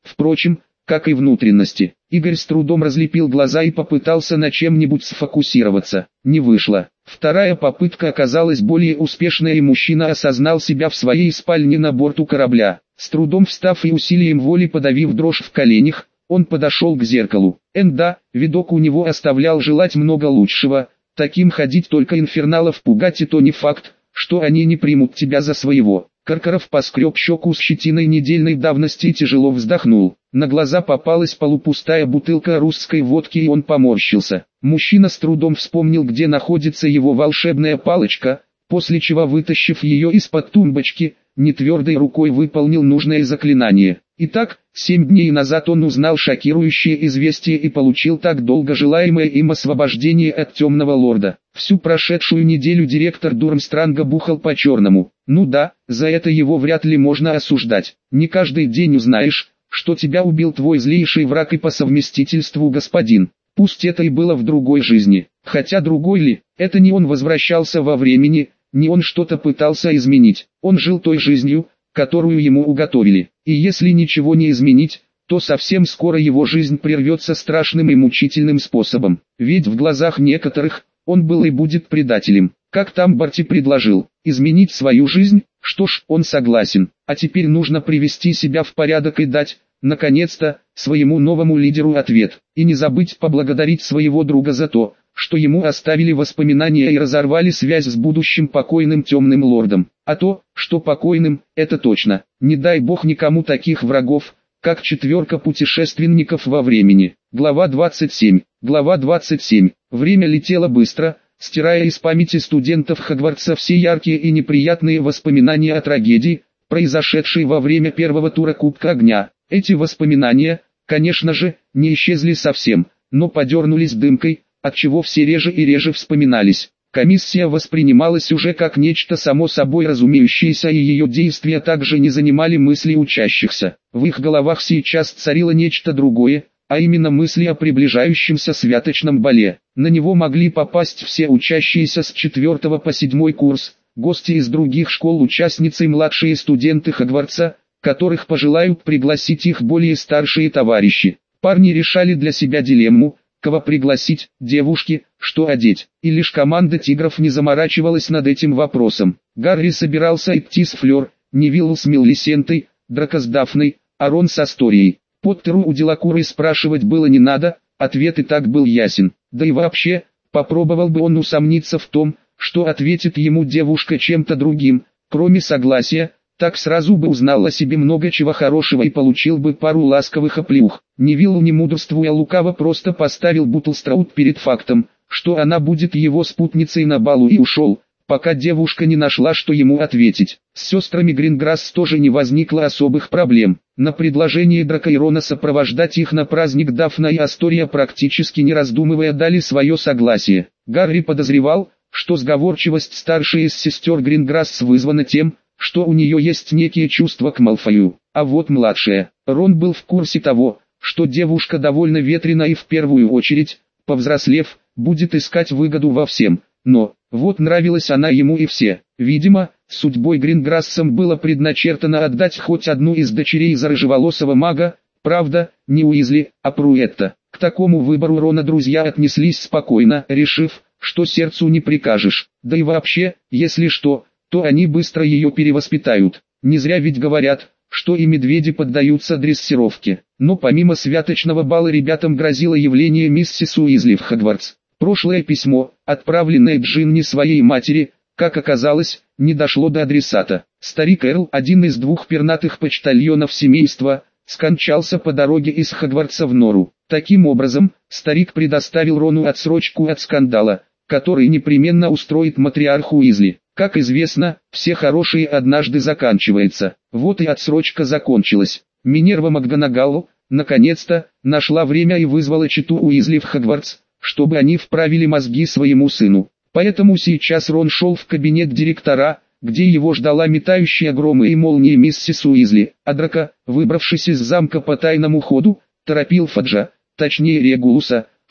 впрочем, как и внутренности. Игорь с трудом разлепил глаза и попытался на чем-нибудь сфокусироваться. Не вышло. Вторая попытка оказалась более успешной, и мужчина осознал себя в своей спальне на борту корабля. С трудом встав и усилием воли подавив дрожь в коленях, он подошел к зеркалу. Энда, видок у него оставлял желать много лучшего. Таким ходить только инферналов пугать, и то не факт, что они не примут тебя за своего. Каркаров поскреб щеку с щетиной недельной давности и тяжело вздохнул. На глаза попалась полупустая бутылка русской водки, и он поморщился. Мужчина с трудом вспомнил, где находится его волшебная палочка, после чего, вытащив ее из-под тумбочки, нетвердой рукой выполнил нужное заклинание. Итак, семь дней назад он узнал шокирующее известие и получил так долго желаемое им освобождение от темного лорда. Всю прошедшую неделю директор Дурмстранга бухал по-черному. Ну да, за это его вряд ли можно осуждать. Не каждый день узнаешь, что тебя убил твой злейший враг и по совместительству господин. Пусть это и было в другой жизни. Хотя другой ли, это не он возвращался во времени, не он что-то пытался изменить. Он жил той жизнью, которую ему уготовили. И если ничего не изменить, то совсем скоро его жизнь прервется страшным и мучительным способом. Ведь в глазах некоторых, он был и будет предателем. Как там Барти предложил, изменить свою жизнь? Что ж, он согласен. А теперь нужно привести себя в порядок и дать, наконец-то, своему новому лидеру ответ. И не забыть поблагодарить своего друга за то, что ему оставили воспоминания и разорвали связь с будущим покойным темным лордом. А то, что покойным, это точно. Не дай бог никому таких врагов, как четверка путешественников во времени. Глава двадцать семь. Глава двадцать семь. Время летело быстро, стирая из памяти студентов Хогвартса все яркие и неприятные воспоминания о трагедии, произошедшей во время первого тура Кубка Огня. Эти воспоминания, конечно же, не исчезли совсем, но подернулись дымкой, отчего все реже и реже вспоминались. Комиссия воспринималась уже как нечто само собой разумеющееся, и ее действия также не занимали мысли учащихся. В их головах сейчас царило нечто другое, а именно мысли о приближающемся святочном бале. На него могли попасть все учащиеся с четвертого по седьмой курс, гости из других школ, участницы и младшие студенты Хогвартса, которых пожелают пригласить их более старшие товарищи. Парни решали для себя дилемму, кого пригласить, девушки, что одеть, и лишь команда тигров не заморачивалась над этим вопросом. Гарри собирался идти с Флёр, Невилл с Мелисентой, Драко с Дафной, а Рон с Асторией. Поттеру у Делакуры спрашивать было не надо, ответ и так был ясен. Да и вообще, попробовал бы он усомниться в том, что ответит ему девушка чем-то другим, кроме согласия, так сразу бы узнал о себе много чего хорошего и получил бы пару ласковых оплеух. Невилл, не мудрствуя лукаво, просто поставил Буттлстраут перед фактом, что она будет его спутницей на балу, и ушел, пока девушка не нашла, что ему ответить. С сестрами Гринграсс тоже не возникло особых проблем. На предложение Драко и Рона сопровождать их на праздник Дафна и Астория, практически не раздумывая, дали свое согласие. Гарри подозревал, что сговорчивость старшей из сестер Гринграсс вызвана тем, что у нее есть некие чувства к Малфою. А вот младшая, Рон был в курсе того, что девушка довольно ветрена и в первую очередь, повзрослев, будет искать выгоду во всем. Но, вот нравилась она ему и все. Видимо, судьбой Гринграссам было предначертано отдать хоть одну из дочерей за рыжеволосого мага, правда, не Уизли, а Пруэтта. К такому выбору Рона друзья отнеслись спокойно, решив, что сердцу не прикажешь. Да и вообще, если что, то они быстро ее перевоспитают. Не зря ведь говорят, что и медведи поддаются дрессировке. Но помимо святочного бала ребятам грозило явление миссис Уизли в Хогвартс. Прошлое письмо, отправленное Джинни своей матери, как оказалось, не дошло до адресата. Старик Эрл, один из двух пернатых почтальонов семейства, скончался по дороге из Хогвартса в Нору. Таким образом, старик предоставил Рону отсрочку от скандала, который непременно устроит матриарх Уизли. Как известно, все хорошие однажды заканчивается. Вот и отсрочка закончилась. Минерва МакГонагалл, наконец-то, нашла время и вызвала читу Уизли в Хогвартс, чтобы они вправили мозги своему сыну. Поэтому сейчас Рон шел в кабинет директора, где его ждала метающая громы и молнии миссис Уизли, а Драко, выбравшись из замка по тайному ходу, торопил Фаджа, точнее Регулуса,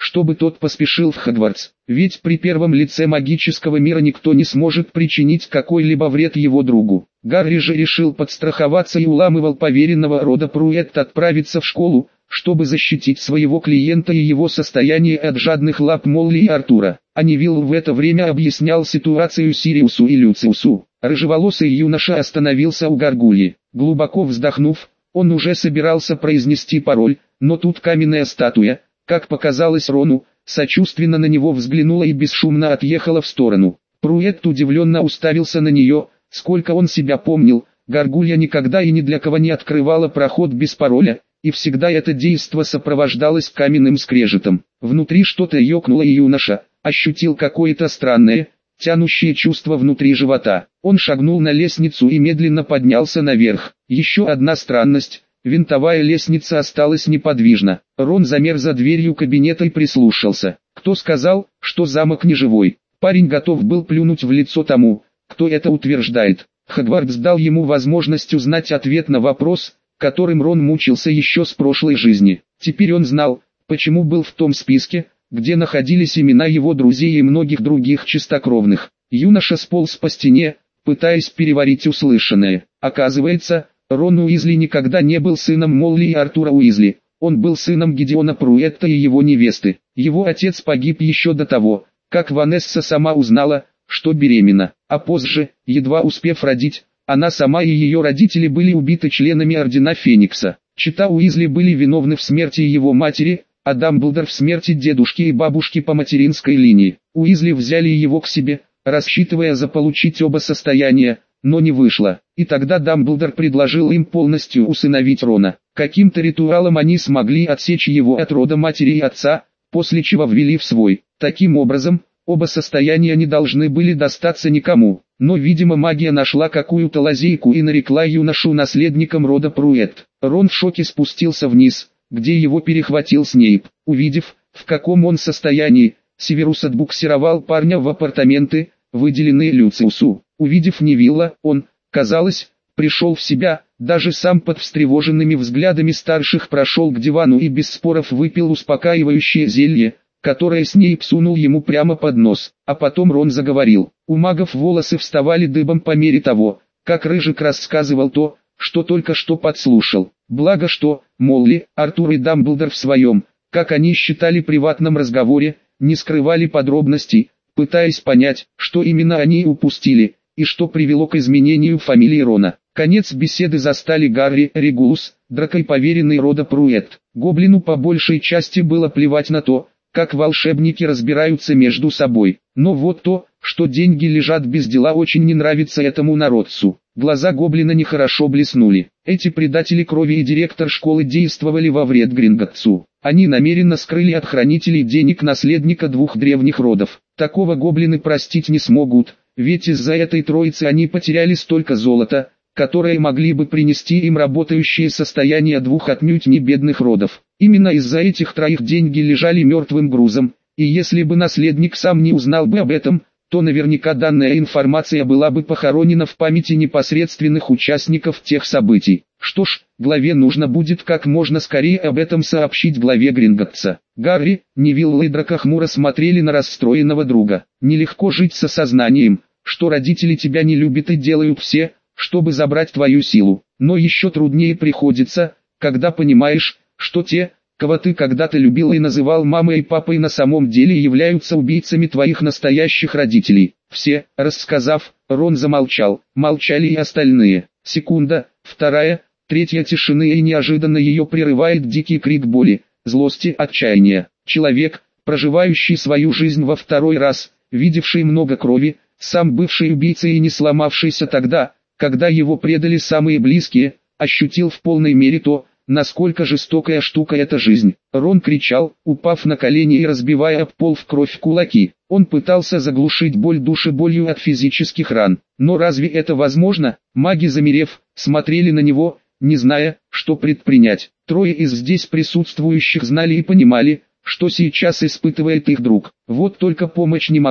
чтобы тот поспешил в Хогвартс, ведь при первом лице магического мира никто не сможет причинить какой-либо вред его другу. Гарри же решил подстраховаться и уламывал поверенного рода Пруэтт отправиться в школу, чтобы защитить своего клиента и его состояние от жадных лап Молли и Артура. А Невилл в это время объяснял ситуацию Сириусу и Люциусу. Рыжеволосый юноша остановился у горгульи. Глубоко вздохнув, он уже собирался произнести пароль, но тут каменная статуя, как показалось Рону, сочувственно на него взглянула и бесшумно отъехала в сторону. Пруэтт удивленно уставился на нее. Сколько он себя помнил, горгулья никогда и ни для кого не открывала проход без пароля, и всегда это действо сопровождалось каменным скрежетом. Внутри что-то ёкнуло, и юноша ощутил какое-то странное, тянущее чувство внутри живота. Он шагнул на лестницу и медленно поднялся наверх. Еще одна странность. Винтовая лестница осталась неподвижна. Рон замер за дверью кабинета и прислушался. Кто сказал, что замок не живой? Парень готов был плюнуть в лицо тому, кто это утверждает. Хогвартс дал ему возможность узнать ответ на вопрос, которым Рон мучился еще с прошлой жизни. Теперь он знал, почему был в том списке, где находились имена его друзей и многих других чистокровных. Юноша сполз по стене, пытаясь переварить услышанное. Оказывается, Рон Уизли никогда не был сыном Молли и Артура Уизли. Он был сыном Гидеона Пруэтта и его невесты. Его отец погиб еще до того, как Ванесса сама узнала, что беременна, а позже, едва успев родить, она сама и ее родители были убиты членами Ордена Феникса. Чета Уизли были виновны в смерти его матери, а Дамблдор в смерти дедушки и бабушки по материнской линии. Уизли взяли его к себе, рассчитывая заполучить оба состояния, но не вышло. И тогда Дамблдор предложил им полностью усыновить Рона. Каким-то ритуалом они смогли отсечь его от рода матери и отца, после чего ввели в свой. Таким образом, оба состояния не должны были достаться никому, но, видимо, магия нашла какую-то лазейку и нарекла юношу наследником рода Пруэтт. Рон в шоке спустился вниз, где его перехватил Снейп. Увидев, в каком он состоянии, Северус отбуксировал парня в апартаменты, выделенные Люциусу. Увидев Невилла, он, казалось, пришел в себя, даже сам под встревоженными взглядами старших прошел к дивану и без споров выпил успокаивающее зелье, которое Снейп сунул ему прямо под нос. А потом Рон заговорил. У магов волосы вставали дыбом по мере того, как Рыжик рассказывал то, что только что подслушал. Благо что, Молли, Артур и Дамблдор в своем, как они считали, приватном разговоре, не скрывали подробностей, пытаясь понять, что именно они упустили, и что привело к изменению фамилии Рона. Конец беседы застали Гарри, Регулус, Драко и поверенный рода Пруэтт. Гоблину по большей части было плевать на то, как волшебники разбираются между собой. Но вот то, что деньги лежат без дела, очень не нравится этому народцу. Глаза гоблина нехорошо блеснули. Эти предатели крови и директор школы действовали во вред Гринготтсу. Они намеренно скрыли от хранителей денег наследника двух древних родов. Такого гоблины простить не смогут, ведь из-за этой троицы они потеряли столько золота, которое могли бы принести им работающее состояние двух отнюдь не бедных родов. Именно из-за этих троих деньги лежали мертвым грузом, и если бы наследник сам не узнал бы об этом, то наверняка данная информация была бы похоронена в памяти непосредственных участников тех событий. Что ж, главе нужно будет как можно скорее об этом сообщить главе Гринготтса. Гарри, Невилл и Драко хмуро смотрели на расстроенного друга. Нелегко жить с осознанием, что родители тебя не любят и делают все, чтобы забрать твою силу. Но еще труднее приходится, когда понимаешь, что те, кого ты когда-то любил и называл мамой и папой, на самом деле являются убийцами твоих настоящих родителей. Все, рассказав, Рон замолчал, молчали и остальные. Секунда, вторая, третья тишины, и неожиданно ее прерывает дикий крик боли, злости, отчаяния. Человек, проживающий свою жизнь во второй раз, видевший много крови, сам бывший убийцей и не сломавшийся тогда, когда его предали самые близкие, ощутил в полной мере то, насколько жестокая штука эта жизнь. Рон кричал, упав на колени и разбивая об пол в кровь кулаки. Он пытался заглушить боль душеболью от физических ран. Но разве это возможно? Маги, замерев, смотрели на него, не зная, что предпринять. Трое из здесь присутствующих знали и понимали, что сейчас испытывает их друг. Вот только помочь не могли,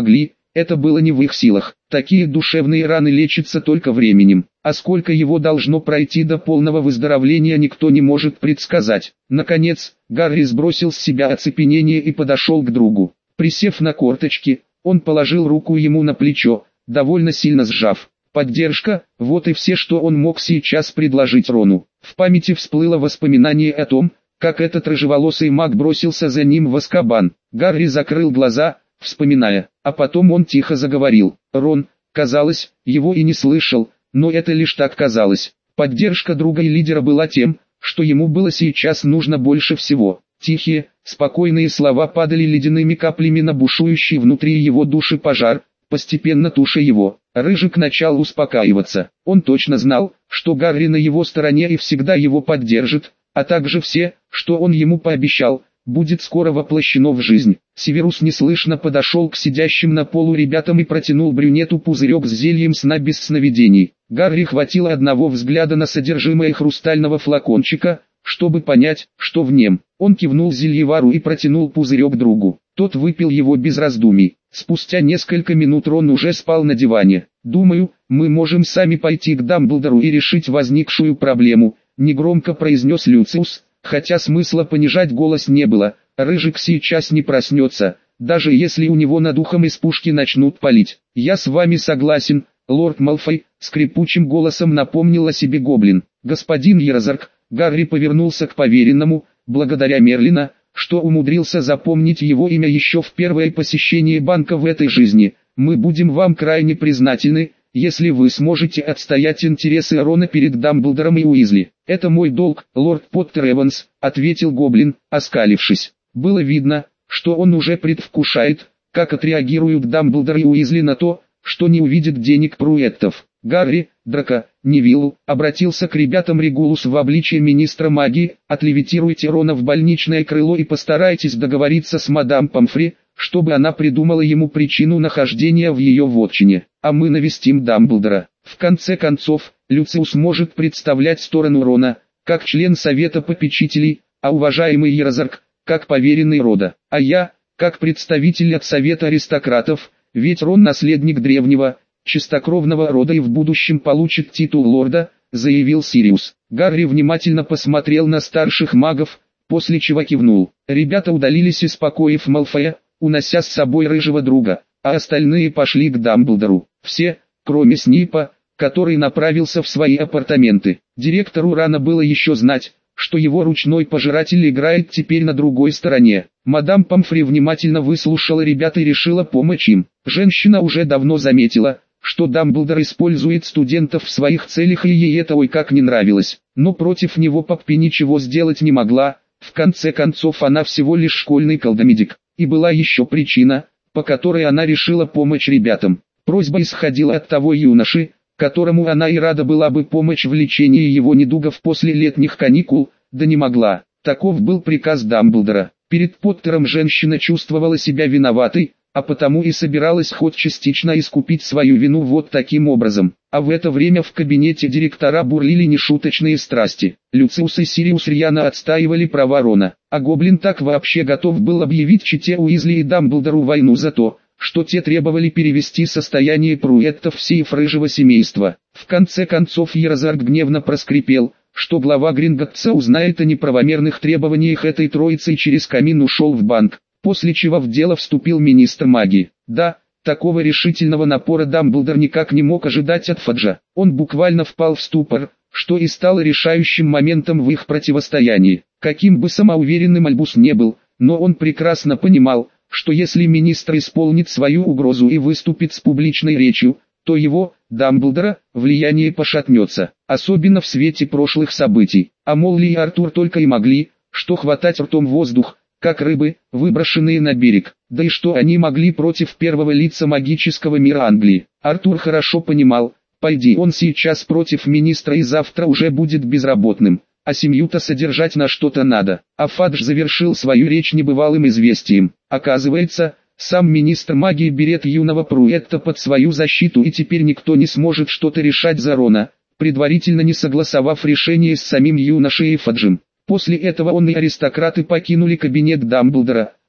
это было не в их силах. Такие душевные раны лечатся только временем, а сколько его должно пройти до полного выздоровления, никто не может предсказать. Наконец, Гарри сбросил с себя оцепенение и подошел к другу. Присев на корточки, он положил руку ему на плечо, довольно сильно сжав. Поддержка – вот и все, что он мог сейчас предложить Рону. В памяти всплыло воспоминание о том, как этот рыжеволосый маг бросился за ним в Азкабан. Гарри закрыл глаза, вспоминая, а потом он тихо заговорил. Рон, казалось, его и не слышал, но это лишь так казалось. Поддержка друга и лидера была тем, что ему было сейчас нужно больше всего. Тихие, спокойные слова падали ледяными каплями на бушующий внутри его души пожар, постепенно туша его. Рыжик начал успокаиваться. Он точно знал, что Гарри на его стороне и всегда его поддержит, а также все, что он ему пообещал, будет скоро воплощено в жизнь. Северус неслышно подошел к сидящим на полу ребятам и протянул брюнету пузырек с зельем сна без сновидений. Гарри хватило одного взгляда на содержимое хрустального флакончика, чтобы понять, что в нем. Он кивнул зельевару и протянул пузырек другу. Тот выпил его без раздумий. Спустя несколько минут Рон уже спал на диване. «Думаю, мы можем сами пойти к Дамблдору и решить возникшую проблему», — негромко произнес Люциус, хотя смысла понижать голос не было. Рыжик сейчас не проснется, даже если у него над ухом из пушки начнут палить. «Я с вами согласен, лорд Малфой», — скрипучим голосом напомнил о себе гоблин. «Господин Ерзарк», — Гарри повернулся к поверенному, благодаря Мерлина, что умудрился запомнить его имя еще в первое посещение банка в этой жизни. «Мы будем вам крайне признательны, если вы сможете отстоять интересы Рона перед Дамблдором и Уизли». «Это мой долг, лорд Поттер Эванс», — ответил гоблин, оскалившись. Было видно, что он уже предвкушает, как отреагируют Дамблдор и Уизли на то, что не увидит денег Пруэттов. «Гарри, Драко, Невиллу», — обратился к ребятам Регулус в обличье министра магии, «отлевитируйте Рона в больничное крыло и постарайтесь договориться с мадам Помфри, чтобы она придумала ему причину нахождения в ее вотчине, а мы навестим Дамблдора». В конце концов, Люциус может представлять сторону Рона, как член Совета Попечителей, а уважаемый Ерзарк, как поверенный рода, а я, как представитель от Совета Аристократов, ведь Рон наследник древнего, чистокровного рода и в будущем получит титул лорда, заявил Сириус. Гарри внимательно посмотрел на старших магов, после чего кивнул. Ребята удалились из покоев Малфоя, унося с собой рыжего друга, а остальные пошли к Дамблдору. Все, кроме Снейпа, который направился в свои апартаменты. Директору рано было еще знать, что его ручной пожиратель играет теперь на другой стороне. Мадам Помфри внимательно выслушала ребят и решила помочь им. Женщина уже давно заметила, что Дамблдор использует студентов в своих целях, и ей это ой как не нравилось. Но против него Поппи ничего сделать не могла, в конце концов она всего лишь школьный колдомедик. И была еще причина, по которой она решила помочь ребятам. Просьба исходила от того юноши, которому она и рада была бы помочь в лечении его недугов после летних каникул, да не могла. Таков был приказ Дамблдора. Перед Поттером женщина чувствовала себя виноватой, а потому и собиралась хоть частично искупить свою вину вот таким образом. А в это время в кабинете директора бурлили нешуточные страсти. Люциус и Сириус рьяно отстаивали права Рона, а Гоблин так вообще готов был объявить чете Уизли и Дамблдору войну за то, что те требовали перевести состояние Пруэттов в сейф рыжего семейства. В конце концов Ерзарк гневно проскрипел, что глава Гринготтса узнает о неправомерных требованиях этой троицы и через камин ушел в банк, после чего в дело вступил министр магии. Да, такого решительного напора Дамблдор никак не мог ожидать от Фаджа. Он буквально впал в ступор, что и стало решающим моментом в их противостоянии. Каким бы самоуверенным Альбус не был, но он прекрасно понимал, что если министр исполнит свою угрозу и выступит с публичной речью, то его, Дамблдора, влияние пошатнется, особенно в свете прошлых событий. А Молли и Артур только и могли, что хватать ртом воздух, как рыбы, выброшенные на берег. Да и что они могли против первого лица магического мира Англии? Артур хорошо понимал, пойди он сейчас против министра и завтра уже будет безработным, а семью-то содержать на что-то надо. А Фадж завершил свою речь небывалым известием. Оказывается, сам министр магии берет юного Пруэтта под свою защиту, и теперь никто не сможет что-то решать за Рона, предварительно не согласовав решение с самим юношей и Фаджем. После этого он и аристократы покинули кабинет Дамблдора,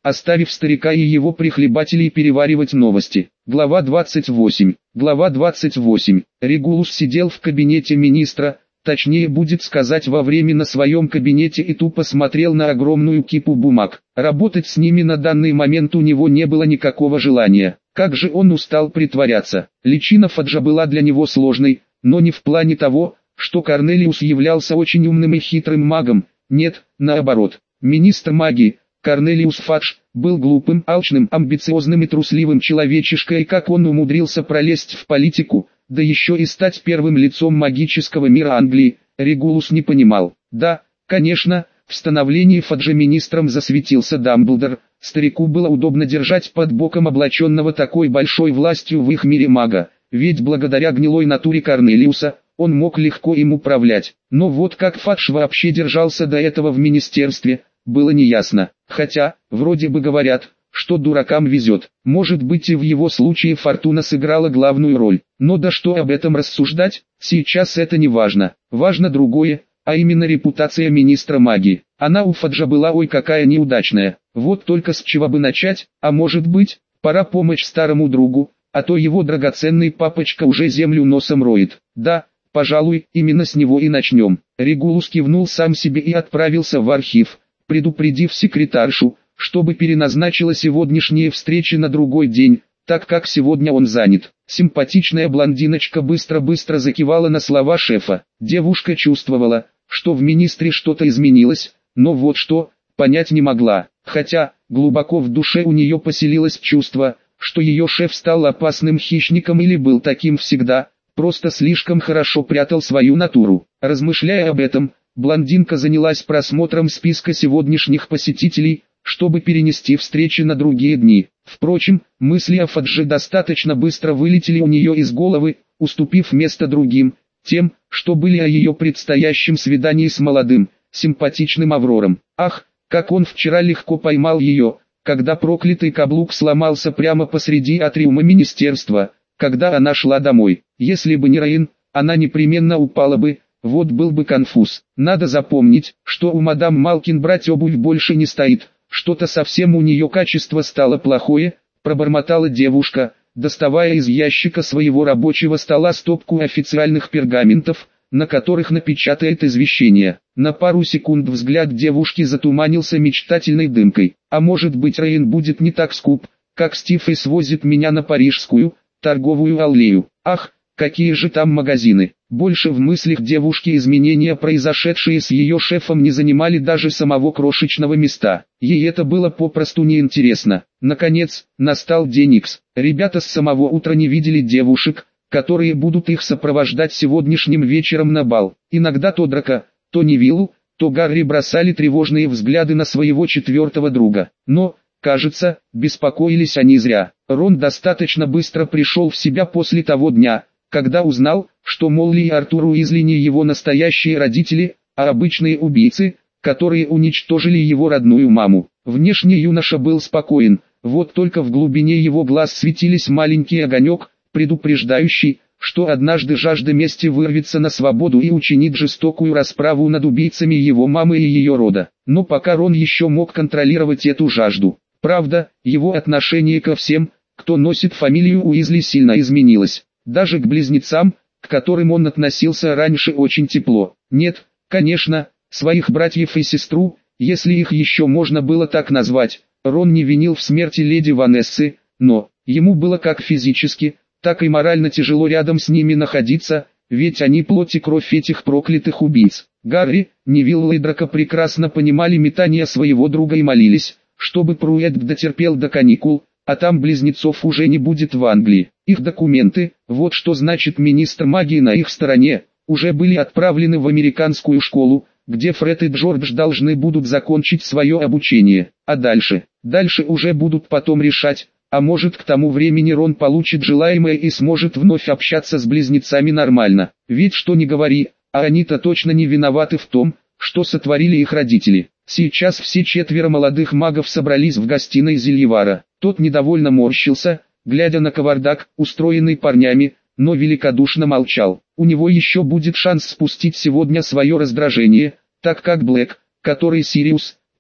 оставив старика и его прихлебателей переваривать новости. Глава двадцать восемь. Глава двадцать восемь. Регулус сидел в кабинете министра, точнее будет сказать во время на своем кабинете, и тупо смотрел на огромную кипу бумаг. Работать с ними на данный момент у него не было никакого желания. Как же он устал притворяться. Личина Фаджа была для него сложной, но не в плане того, что Корнелиус являлся очень умным и хитрым магом. Нет, наоборот. Министр магии, Корнелиус Фадж, был глупым, алчным, амбициозным и трусливым человечишкой, и как он умудрился пролезть в политику, да еще и стать первым лицом магического мира Англии, Регулус не понимал. Да, конечно, в становлении Фаджа министром засветился Дамблдор, старику было удобно держать под боком облаченного такой большой властью в их мире мага, ведь благодаря гнилой натуре Корнелиуса, он мог легко им управлять. Но вот как Фадж вообще держался до этого в министерстве, было неясно. Хотя, вроде бы говорят, что дуракам везет. Может быть, и в его случае фортуна сыграла главную роль. Но да что об этом рассуждать, сейчас это не важно. Важно другое, а именно репутация министра магии. Она у Фаджа была ой какая неудачная. Вот только с чего бы начать, а может быть, пора помочь старому другу, а то его драгоценный папочка уже землю носом роет. Да, пожалуй, именно с него и начнем. Регулус кивнул сам себе и отправился в архив, предупредив секретаршу, чтобы переназначила сегодняшние встречи на другой день, так как сегодня он занят. Симпатичная блондиночка быстро-быстро закивала на слова шефа. Девушка чувствовала, что в министре что-то изменилось, но вот что, понять не могла. Хотя, глубоко в душе у нее поселилось чувство, что ее шеф стал опасным хищником или был таким всегда, просто слишком хорошо прятал свою натуру. Размышляя об этом, блондинка занялась просмотром списка сегодняшних посетителей, чтобы перенести встречи на другие дни. Впрочем, мысли о Фадже достаточно быстро вылетели у нее из головы, уступив место другим, тем, что были о ее предстоящем свидании с молодым, симпатичным Аврором. Ах, как он вчера легко поймал ее, когда проклятый каблук сломался прямо посреди атриума министерства, когда она шла домой. Если бы не Рейн, она непременно упала бы. Вот был бы конфуз. Надо запомнить, что у мадам Малкин брать обувь больше не стоит. Что-то совсем у нее качество стало плохое, пробормотала девушка, доставая из ящика своего рабочего стола стопку официальных пергаментов, на которых напечатает извещение. На пару секунд взгляд девушки затуманился мечтательной дымкой. А может быть, Рейн будет не так скуп, как Стив и свозит меня на парижскую, торговую аллею. Ах, какие же там магазины. Больше в мыслях девушки изменения, произошедшие с ее шефом, не занимали даже самого крошечного места. Ей это было попросту неинтересно. Наконец, настал день Икс. Ребята с самого утра не видели девушек, которые будут их сопровождать сегодняшним вечером на бал. Иногда то Драко, то Невиллу, то Гарри бросали тревожные взгляды на своего четвертого друга. Но, кажется, беспокоились они зря. Рон достаточно быстро пришел в себя после того дня, когда узнал, что Молли и Артур Уизли не его настоящие родители, а обычные убийцы, которые уничтожили его родную маму. Внешне юноша был спокоен, вот только в глубине его глаз светились маленький огонек, предупреждающий, что однажды жажда мести вырвется на свободу и учинит жестокую расправу над убийцами его мамы и ее рода. Но пока Рон еще мог контролировать эту жажду. Правда, его отношение ко всем, кто носит фамилию Уизли, сильно изменилось. Даже к близнецам, к которым он относился раньше очень тепло. Нет, конечно, своих братьев и сестру, если их еще можно было так назвать, Рон не винил в смерти леди Ванессы, но ему было как физически, так и морально тяжело рядом с ними находиться, ведь они плоть и кровь этих проклятых убийц. Гарри, Невилл и Драко прекрасно понимали метания своего друга и молились, чтобы Пруэт дотерпел до каникул, а там близнецов уже не будет в Англии. Их документы, вот что значит министр магии на их стороне, уже были отправлены в американскую школу, где Фред и Джордж должны будут закончить свое обучение. А дальше? Дальше уже будут потом решать, а может к тому времени Рон получит желаемое и сможет вновь общаться с близнецами нормально. Ведь что ни говори, а они-то точно не виноваты в том, что сотворили их родители. Сейчас все четверо молодых магов собрались в гостиной Зельевара. Тот недовольно морщился, глядя на кавардак, устроенный парнями, но великодушно молчал. У него еще будет шанс спустить сегодня свое раздражение, так как Блэк, который Сириус,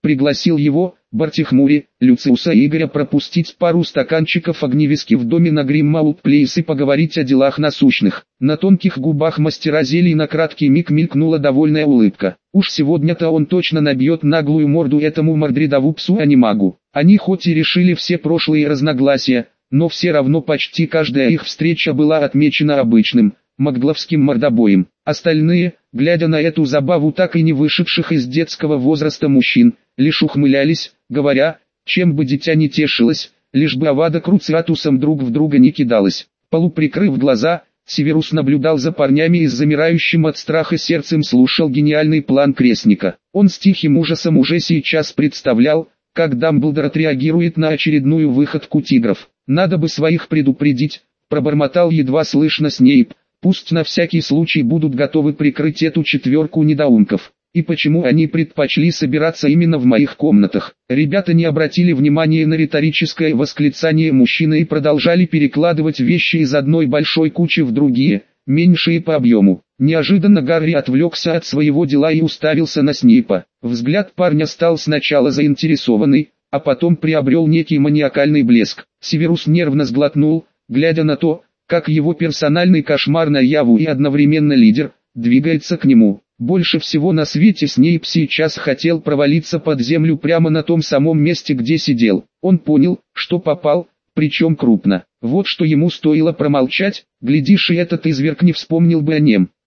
пригласил его, Бартихмури, Люциуса и Игоря пропустить пару стаканчиков огневиски в доме на Гриммаут-Плейс и поговорить о делах насущных. На тонких губах мастера зелий на краткий миг мелькнула довольная улыбка. Уж сегодня-то он точно набьет наглую морду этому мордридову псу, а не магу. Они хоть и решили все прошлые разногласия, но все равно почти каждая их встреча была отмечена обычным, магловским мордобоем. Остальные, глядя на эту забаву так и не вышедших из детского возраста мужчин, лишь ухмылялись, говоря, чем бы дитя не тешилось, лишь бы Авада Круциатусом друг в друга не кидалась. Полуприкрыв глаза, Северус наблюдал за парнями и с замирающим от страха сердцем слушал гениальный план крестника. Он с тихим ужасом уже сейчас представлял, как Дамблдор отреагирует на очередную выходку тигров. «Надо бы своих предупредить», — пробормотал едва слышно Снейп. «Пусть на всякий случай будут готовы прикрыть эту четверку недоумков. И почему они предпочли собираться именно в моих комнатах?» Ребята не обратили внимания на риторическое восклицание мужчины и продолжали перекладывать вещи из одной большой кучи в другие, меньшие по объему. Неожиданно Гарри отвлекся от своего дела и уставился на Снейпа. Взгляд парня стал сначала заинтересованный, а потом приобрел некий маниакальный блеск. Северус нервно сглотнул, глядя на то, как его персональный кошмар наяву и одновременно лидер, двигается к нему. Больше всего на свете Снейп сейчас хотел провалиться под землю прямо на том самом месте, где сидел. Он понял, что попал, причем крупно. Вот что ему стоило промолчать, глядишь, и этот изверг не вспомнил бы о нем.